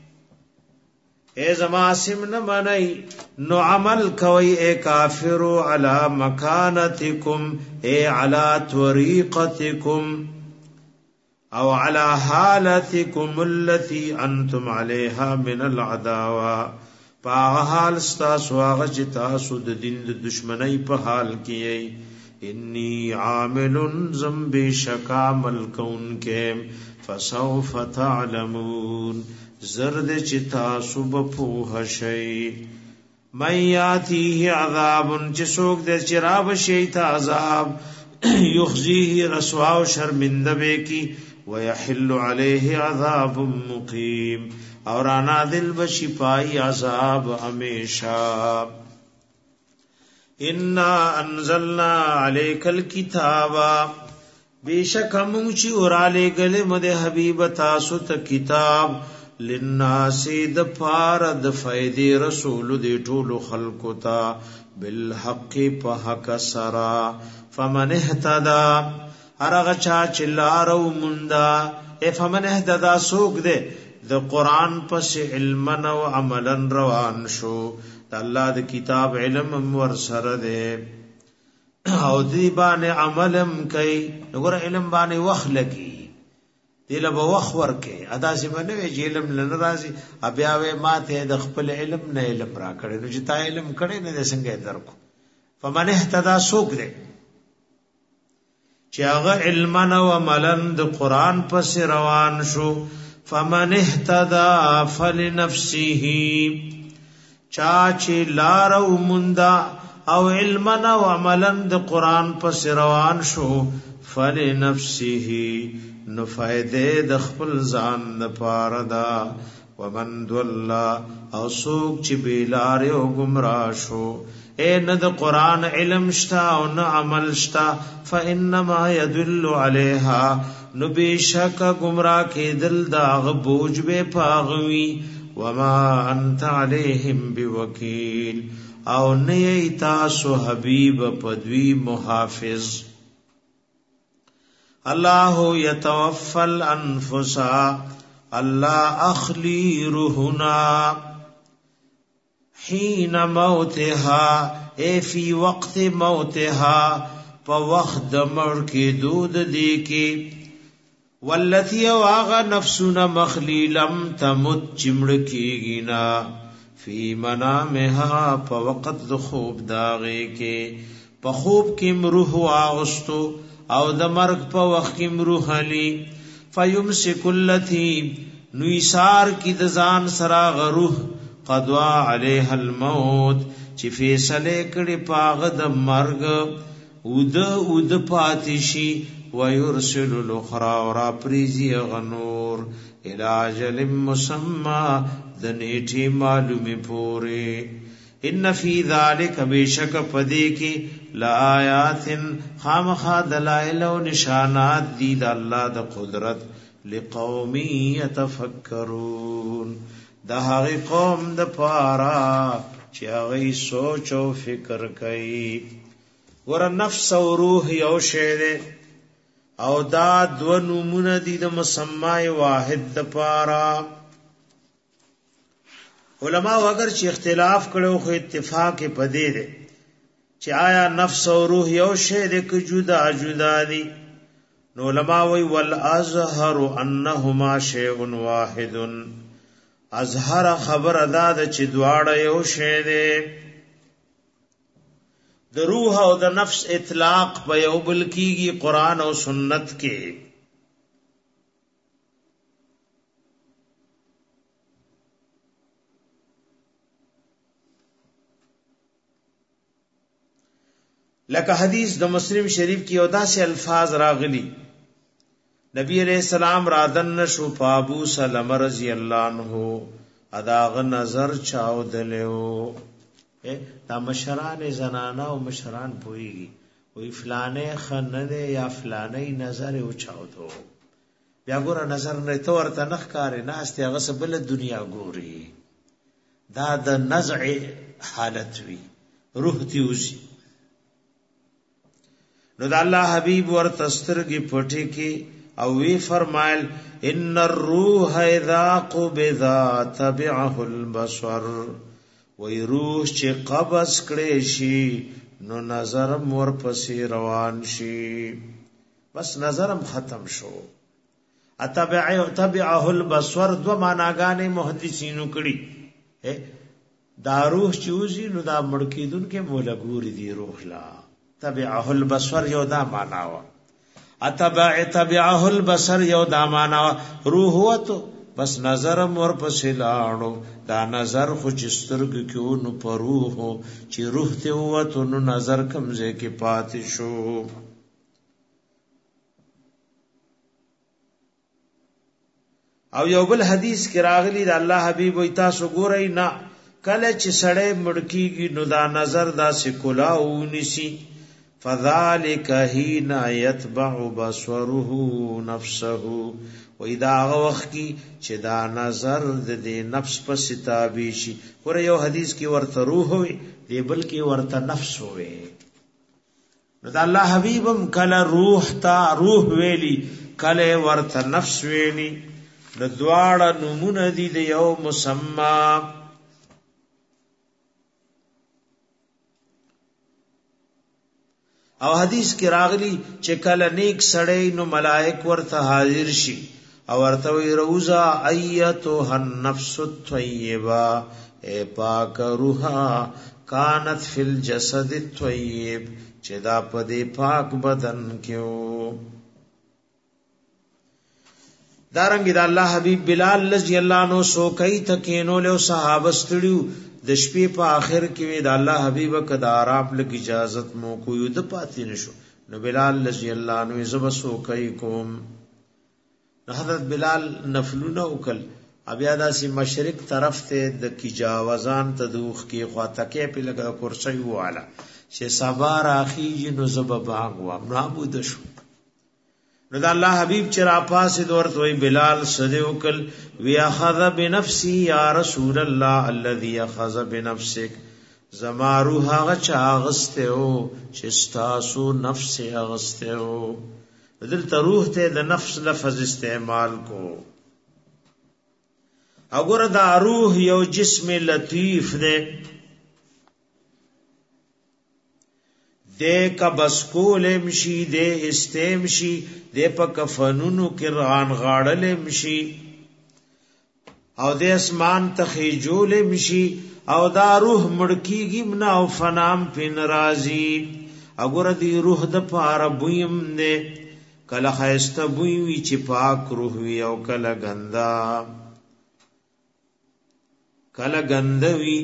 اے زما سم نہ منئی نو عمل کوي اے کافرو علی مکانتکم اے علی طریقتکم او علی حالتکم التي انتم علیها من العداوه پا حال استاسو آغا چی تاسو د دین د دشمنی په حال کیئی. انی عامل زنبی شکا ملکون کے فسوف تعلمون زرد چی تاسو بپوہ شئی. من یاتیه عذاب چی سوک در چی راب شیط عذاب یخزیه رسواو شرمندبے کی ویحل علیہ عذاب مقیم اور آنا دل بشی پائی عذاب ہمیشہ. انا انزلنا علیک الکتابا بیشک ہمونچی ارالے گلے مد حبیب تاسو تا کتاب للناس د پارد فیدی رسول دی ټول خلقو تا بالحق په حق سرا. فمن اهتدى ارغ چا چلارو مندا اے فمن اهتدى سوک دے د قرآن پس علمن و عملن روان شو د الله د کتاب علم ور سره دے او دی باندې عملم کوي نګور علم باندې وخت لګي دله به وخت ورکه ادا سی باندې چې علم لن راځي بیا وې ماته د خپل علم نه علم را کړي نو چې تا علم کړي نه څنګه درکو. فمن اهتدى سوک دے چې هغه علمن و عملن د قرآن پس روان شو. فمن اهتدى فلنفسه چاچی لارو مندا او علمن و عملن د قرآن پس روان شو فلنفسه نو فائدې د خپل ځان نه پاردا. ومن ضل او سوق چې بیلار او گمراه شو اے نه د قرآن علم شتا او نه عمل شتا فانما يدل عليها نو بشک گمراه کې دل دا غبوج به پاغوي. وما انت عليهم بوکیل او نه تاسو حبیب پدوی محافظ. اللہ یتوفى الانفس اللہ اخلی روحنا حین موتها اے فی وقت موتها پا وقت مر کی دود دی کی. واللتی واغا نفسنا مخلی لم تمت چمڑ کی گینا فی منامها پا وقت خوب داغے کے پا خوب کم روح آغستو او د مرگ په وخت کې مروح علی فیمسک التی نویسار کی د ځان سرا غروح قضا علیها الموت چې فیصله کړي پاغه د مرگ ود پاتشی ويرسل الاخرى ورا پریزی غنور الاجل مسمى د نیټه معلومه پوره. ان فی ذلک بیشک پدی کی لآیات خامخا دلائل و نشانات دی دا اللہ دا قدرت لقومی یتفکرون دا حقی قوم دا پارا چی آغی سوچ و فکر کئی. ورا نفس و روح یو شیده او دا دو نمون دی دا مسمائی واحد دا پارا. علماء اگر چې اختلاف کړو خو اتفاق پدې ده چې آیا نفس او روح یو شی ده که جدا جدا دي. نو علماء وی والازهر انهما شیء واحد ازهر خبر ادا ده چې دواړه یو شی ده. د روح او د نفس اطلاق په یو بل کېږي قران او سنت کې. لکه حدیث د مسلم شریف کی اودا سے الفاظ راغلی نبی علیہ السلام رادن شو ابو سلمہ رضی اللہ عنہ اداغ نظر چاو دلیو دا مشران زنانا او مشران پوئی وی فلانے خنده یا فلانے نظر او چاو دو بیا ګوره نظر نه تو ورته نخ کاری نه استی هغه سبل دنیا ګوري دا د نزع حالت وی روح تیوزی نو دا الله حبیب ورته سترګې پټې کې او وی فرمایل ان الروح اذا قبض تبعه البصر وی روح چې قبض کړي شي نو نظر مور پسې روان شي بس نظرم ختم شو تبعه البصر دو معناګانې محدثینو کړي دا روح چوزی نو دا مړکیدون کې مولا ګوري دی روح لا تبعه البصر یو دا معنا وا تبعه البصر یو دا معنا روح وته بس نظر مور پسې لاړو دا نظر خو چسترګ کیو نو پر روح چې روح ته وته نو نظر کمزه کې پاتې شو او یو بل حدیث کې راغلی دا الله حبیب وي تاسو ګورئ نه کله چې سړی مړکیږي نو دا نظر دا سکولا ونسی فذلک حين يتبع بصره نفسه و اذا وقت کی چې دا نظر د دې نفس په ستابي شي ور یو حدیث کې ورته روح وي دی بل کې ورته نفس وي نو دا الله حبیبم کله روح تا روح ویلی کله ورته نفس ویلی د دواړه نمونه دي د یو مسما او حدیث کې راغلی چې کله نیک سړی نو ملائک ورته حاضر شي او ورته وی روزا ایتها النفس الطیبه اے پاک روحا کانت فی الجسد الطیب چې دا په دې پاک بدن کې دارنګ دا الله حبیب بلال رضی الله عنه سو کوي تکینو له صحابه ستړو د شپې په آخر کې دا الله حبیب کدا آرام لګ اجازت مو کوی د پاتې نشو نو بلال رضی الله عنه زب سو کوي کوم حضرت بلال نفلونه وکل بیا داسې مشرق طرف ته د کیجاوزان تدوخ کې خواته په لګا کرسی واله چې صبر اخی نو زب باغ و معبود شو نو دا الله حبیب چې را پاسې دورت وی بلال صدې وکل وی اخذ بنفسي یا رسول الله الذي اخذ بنفسك زما روح هغه چا غسته او چې تاسو نفس غسته او دلته روح ته د نفس لفظ استعمال کو اگر دا روح یو جسم لطیف ده دے قبض کولم شي دے استیم شي دے په کفنونو کې ران غاړلم شي او دے اسمان ته خېجولم شي او دا روح مړکیږي منا او فنام په ناراضي اگر دی روح د پاره بویم دے کله خاسته بوی وی چې پاک روح وی او کله ګندا کله ګندوی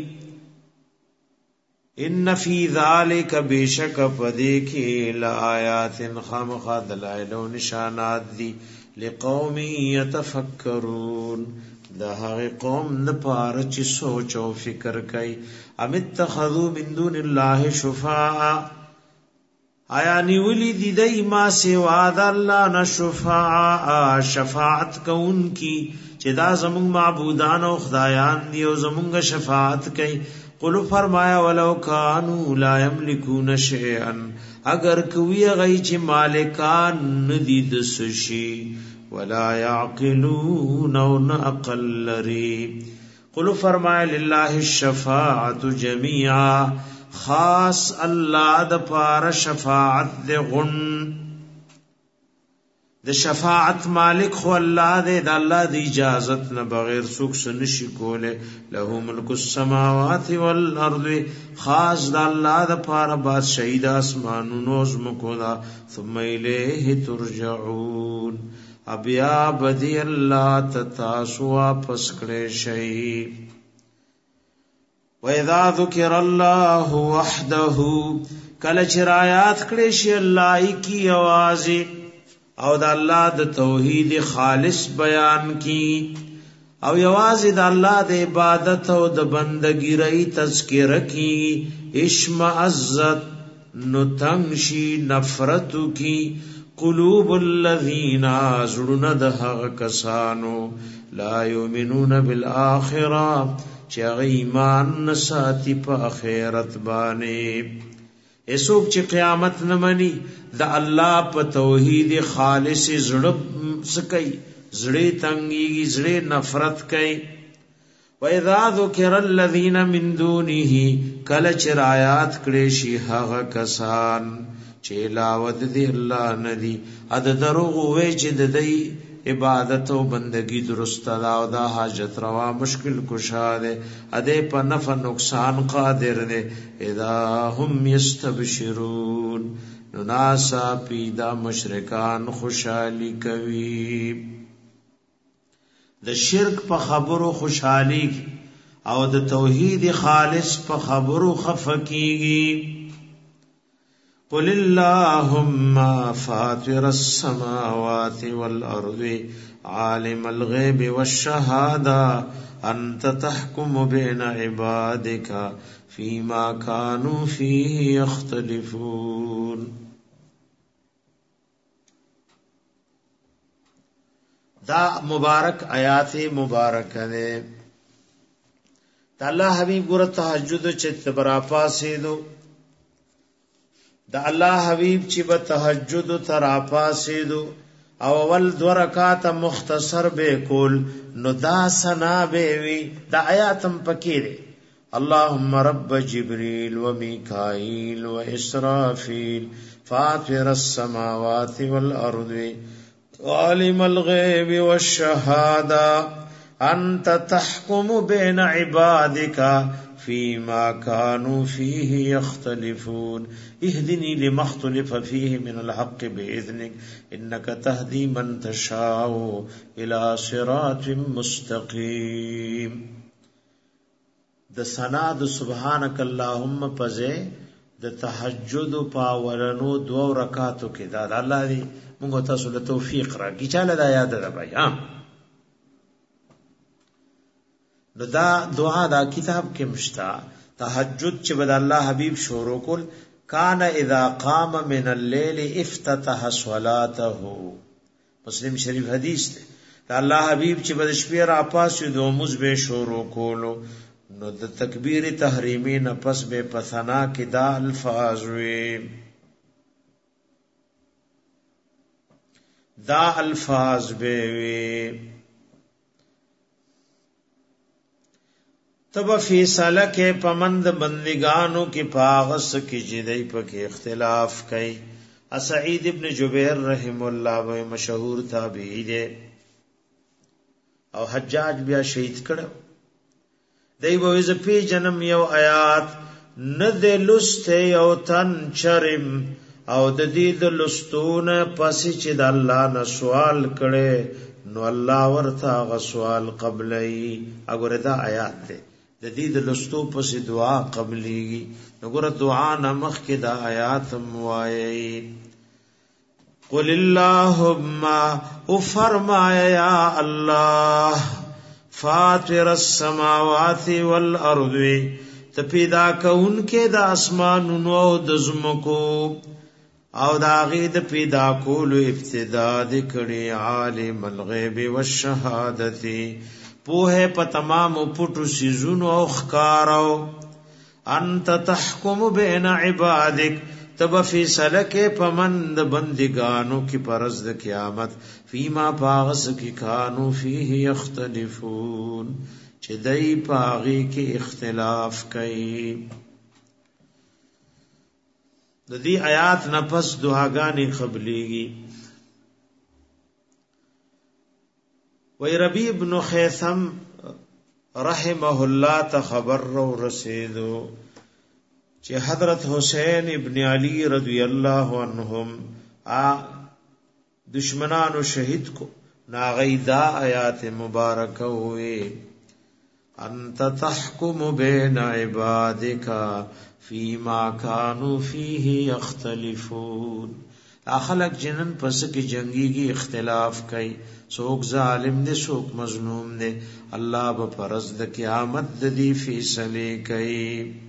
ان فی ذالک بیشک پدیکی لآیات خامخ دلائل و نشانات دی لقوم یتفکرون دا هغه قوم نپار چی سوچ و فکر کئی ام اتخذو من دون اللہ شفاعا آیا نیولی دی دی ما سوا دا اللہ نشفاعا شفاعت کون کی چی دا زمونگ معبودان و خدایان دی و زمونگ شفاعت کئی قلو فرمایا ولو کانو لا یملکون شیئا اگر کوی غی چی مالکان ندی دسشی ولا یعقلون او نعقل لری قلو فرمایا للہ الشفاعت جمیعا خاص اللہ دا پار شفاعت دے غن د شفاعت مالک خو الله دې د الله د اجازت نه بغیر څوک سنشي کوله له ملک السماوات والارض خاص د الله د پاره بادشاہي د اسمانونو زمکو دا ثم الیه ترجعون ابیا بدی الله تاسو واپس کړئ شي و اذا ذکر الله وحده کله چې آیات کړي شي الله کی आवाज او د الله د توحید خالص بیان کی او یوازې د الله د عبادت او د بندګی رہی تذکرہ کی اشمعزت نتنشی نفرت کی قلوب الذین زړونه د هغه کسانو لا یؤمنون بالآخرہ چې ایمان نساتی په آخرت باندې ایسوک چې قیامت نه مني د الله په توحید خالص زړه سکی زړه تنګي زړه نفرت کوي وَإِذَا ذُكِرَ الَّذِينَ مِن دُونِهِ کله چې آیات کړي شي هغه کسان چې لاود دی الله ندي اد دروغ وې چې د دې عبادت او بندگی درست دا او دا حاجت روا مشکل کشا دے ادے پا نفع نقصان قادر دے اذا هم یستبشرون نناسا پیدا مشرکان خوشحالی کوي د شرک په خبرو خوشحالی او د توحید خالص په خبرو خفقیږي قل اللهم فاطر السماوات والأرض عالم الغيب والشهادة أنت تحكم بين عبادك فيما كانوا فيه يختلفون. دا مبارک آیات مبارک ہے اللہ حبیب ګور تهجد چې برافا سیدو دا الله حبیب چې به تهجد ترافا سیدو او اول دو رکعات مختصر به کول نو دا سنا به وی دا آیاتم پکې دي اللهم رب جبريل وميكائيل وإسرافيل فاطر السماوات والأرض عالم الغيب والشهادة أنت تحكم بين عبادك فيما كانوا فيه يختلفون اهدني لما اختلف فيه من الحق بإذنك إنك تهدي من تشاء إلى صراط مستقيم. د ثنا د سبحانك اللهم پزه د تهجد پاورنو دو رکعاتو کې دا الله دې موږ تاسو له توفیق راکړي چاله دا یاد ده بھائی ها نو دا دعا دا کتاب کې مشتا تهجد چې بد الله حبیب شروع کول کان اذا قام من الليل افتتح صلاته مسلم شریف حدیث ده دا الله حبیب چې بد شپې را پاسو د موز به شروع کولو نو د تکبیر تحریمی نه پس به پثنا کې دا الفاظ وی دا الفاظ به وی تب فیصله کې پمند بندگانو کې پاغس کې جدی پکې اختلاف کړي سعید ابن جبیر رحم الله و مشهور تابعی دی او حجاج بیا شهید کړو دی وې ز پی جنم یو آیات نه د لسته یو تن چرم او د دې د لستون پسې چې د الله نه سوال کړي نو الله ورته غ سوال قبلې وګوره دا آیات دی د دې د لستو پسې دعا قبلېږي وګوره دعا نمخ کې دا آیات موایي قل اللهم او فرمایا یا الله فاطر السماوات والارض ته پیدا کون کې د اسمانونو او د زمکو او دا غي د پیدا کولو ابتدا د کړي عالم الغیب والشهادت پوهه په تمام پټو سيزونو او خکارو انت تحكم بين عبادك تب فیصله کې پمند بندگانو کی پرز د قیامت فیما پاغس کی کانو فیه یختلفون چې دای پاغي کې اختلاف کوي د دې آیات نفس دعاګانې قبليږي وی ربی ابن خیثم رحمه الله ته خبر رسیدو چې حضرت حسین ابن علی رضی الله عنهم دشمنانو شهید کو ناغیدا آیات مبارکه ہوئے انت تحکم بین عبادک فیما کانوا فیه یختلفون خلق جنن پس کی جنگیږي اختلاف کوي څوک ظالم دي څوک مظلوم دي الله به پرز د قیامت د دې فیصله کوي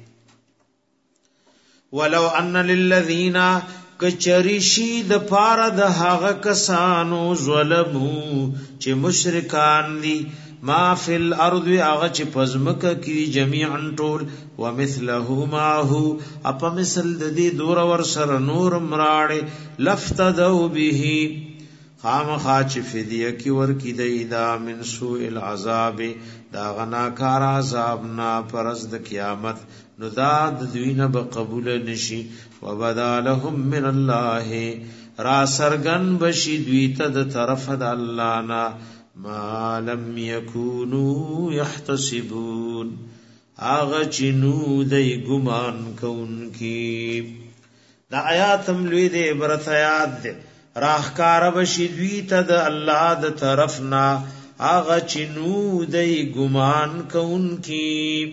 ولو ان للذین کچریشی د پاره د هغه کسانو ظلمو چې مشرکان دي ما فی الارض هغه چې پزمک کی جميعا ټول ومثله معه اپ مثل د دې دور ور سره نور مراړه لفتدوا به خامخا چې فدیه کی ور کی دیدا من سوء العذاب دا غنا کار عذاب نا پرز د قیامت نو دا د دوینه به قبول نشي وبدالهم من الله را سرغن بشي دویته د طرف د الله نا ما لم يكونوا يحتسبون آغا چنو دی گمان کون کی دا آیاتم لوی دی عبرت آیات دی راہکار بشی دویتا دا اللہ دا طرفنا آغا چنو دی گمان کون کی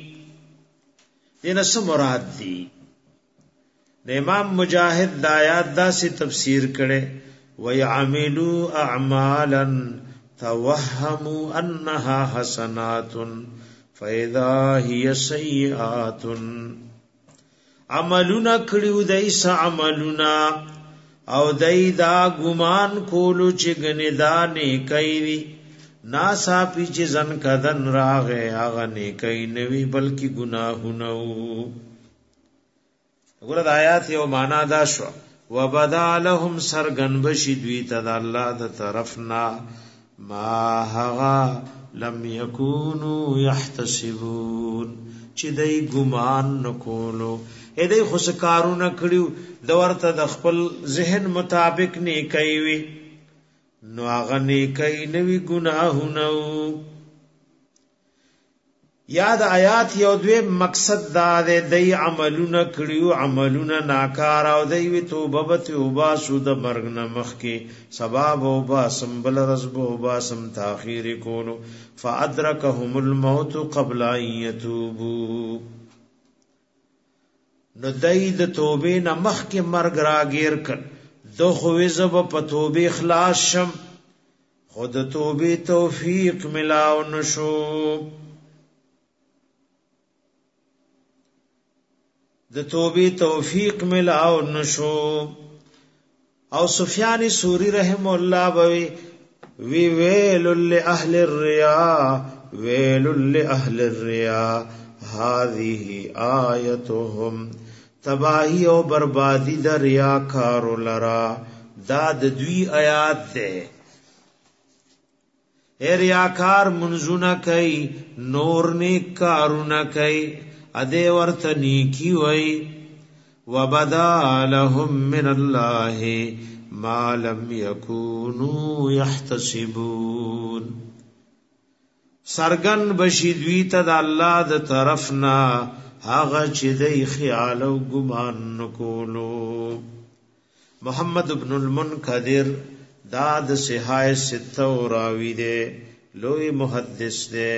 دینا سمراد دی دا امام مجاہد دا آیات دا سی تفسیر کرے وَيَعْمِلُوا أَعْمَالًا توهموا انها حسنات فاذا هي سيئات عملنا کړیو دایس عملنا او دای دا ګمان کولو چې غندا نه کوي ناسا پیچ زن کدن راغه هغه نه کوي نوی بلکې ګناهونه وګوره د آیات یو معنا دا شو وبدالهم سرغن بشي دوی ته د الله د طرفنا ما هغا لم يكونوا يحتسبون چې دای ګمان نکولو اې دای خو سکارونه کړیو د ورته د خپل ذهن مطابق نه کوي نو هغه نه کوي نوی ګناهونه یاد آیات یو دوی مقصد دا دای عملونه کړیو عملونه ناکار او دای وی توبه به توبه سو د مرګ نه مخ کې سبب او با سنبل رزب او با سم تاخير کولو فادرکهم الموت قبل ان يتوبوا نو دای د توبې نه مخ کې مرګ راګیر کړ دو خو زب په توبې اخلاص شم خود توبې توفیق ملاو نشو د توبې توفیق ملاو نشو او سفیان سوری رحم الله بوي وی ویل لاهل الرياء ویل لاهل الرياء هذه آیتهم تباہی او بربادی د ریاکار لرا دا د دوی آیات ده اے ریاکار منزونه کوي نور نیک کارونه کوي اده ورته نیکی وای وبدا لهم من الله ما لم يكونوا يحتسبون سرغن بشي دوی ته د الله د طرفنا هغه چې د خیال او ګمان نکولو محمد ابن المنکدر دا د صحای سته راوی دی لوی محدث دی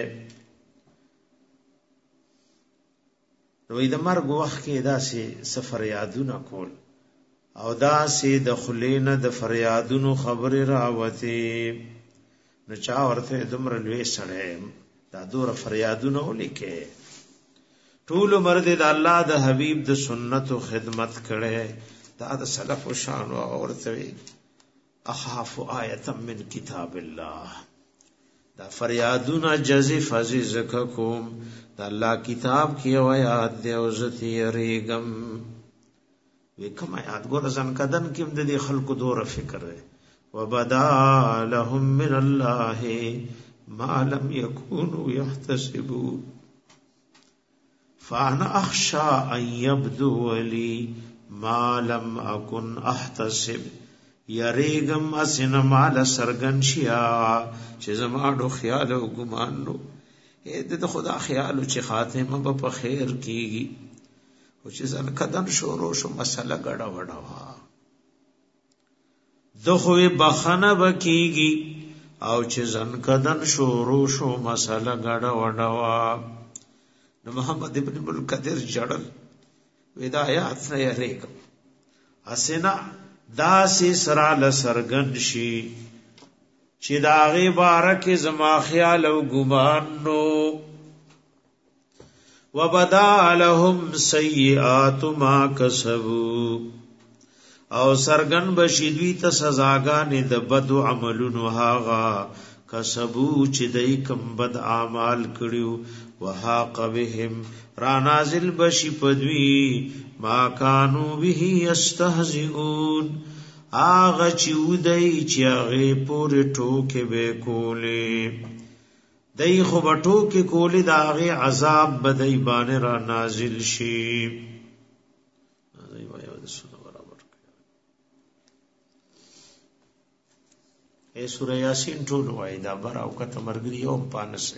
نو د مرګ وخت کې داسې سفر یادونه کول او داسې د خلینه د فریادونو خبره راوته نو چا ورته دومره لوی سره دا دور فریادونه ولیکه ټول مرد د الله د حبیب د سنت او خدمت کړي دا د سلف او شان او ورته اخاف آیه من کتاب الله دا فریادونه جزف عزیز کوم دا الله کتاب کی آیات دی او زتی ریګم وکم آیات ګور ځن کدن کیم د خلکو دور فکر وبدا لهم من الله ما لم يكونوا يحتسبون فانا اخشى ان يبدو لي ما لم اكن احتسب یریګم اسنه مال سرګن شیا چې زماډو خیال او ګمان نو اې د خدا خیال چې خاتمه به په خیر کیږي او چې ځل کدن شروع شو مسله غړا وډا وا دغه بخنه بکیږي او چې ځن کدن شروع شو مسله غړا وډا وا نو محمد ابن المنکدر جړل ودایات نه یریګم اسنه داسې سرا لسرګن شي چې داغه بارک زما خیال او ګمان نو وبدا لهم سیئات ما کسبوا او سرګن بشیدوی ته سزاګانې د بد عملونو هاغه کسبو چې دای کم بد اعمال کړیو وحاق بهم را نازل بشی پدوی ما کانو به یستهزئون آغا چی ودئی چی آغی پوری ٹوکے بے کولے دئی خوب ٹوکے کولے دا آغی عذاب بدئی بانے را نازل شیب اے سورہ یاسین ٹھول وائی دا براو کتا مرگری اوم پانسے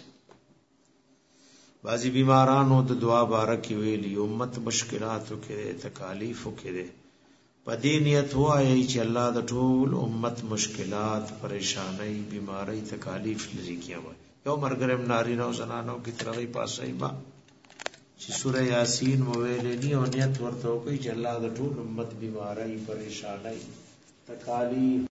بعضی بیمارانو د دعا بارکی ویلی امت مشکلاتو کے تکالیفو کے دے پدې نیت وایي چې الله د ټول امت مشکلات پریشانای بیماری تکالیف لري کیوي یو مرګرم ناری نو زنانو کی ترغی پاسای ما چې سوره یاسین مویل دی او نیت ورته کوي چې الله د ټول امت بیماری پریشانای تکالیف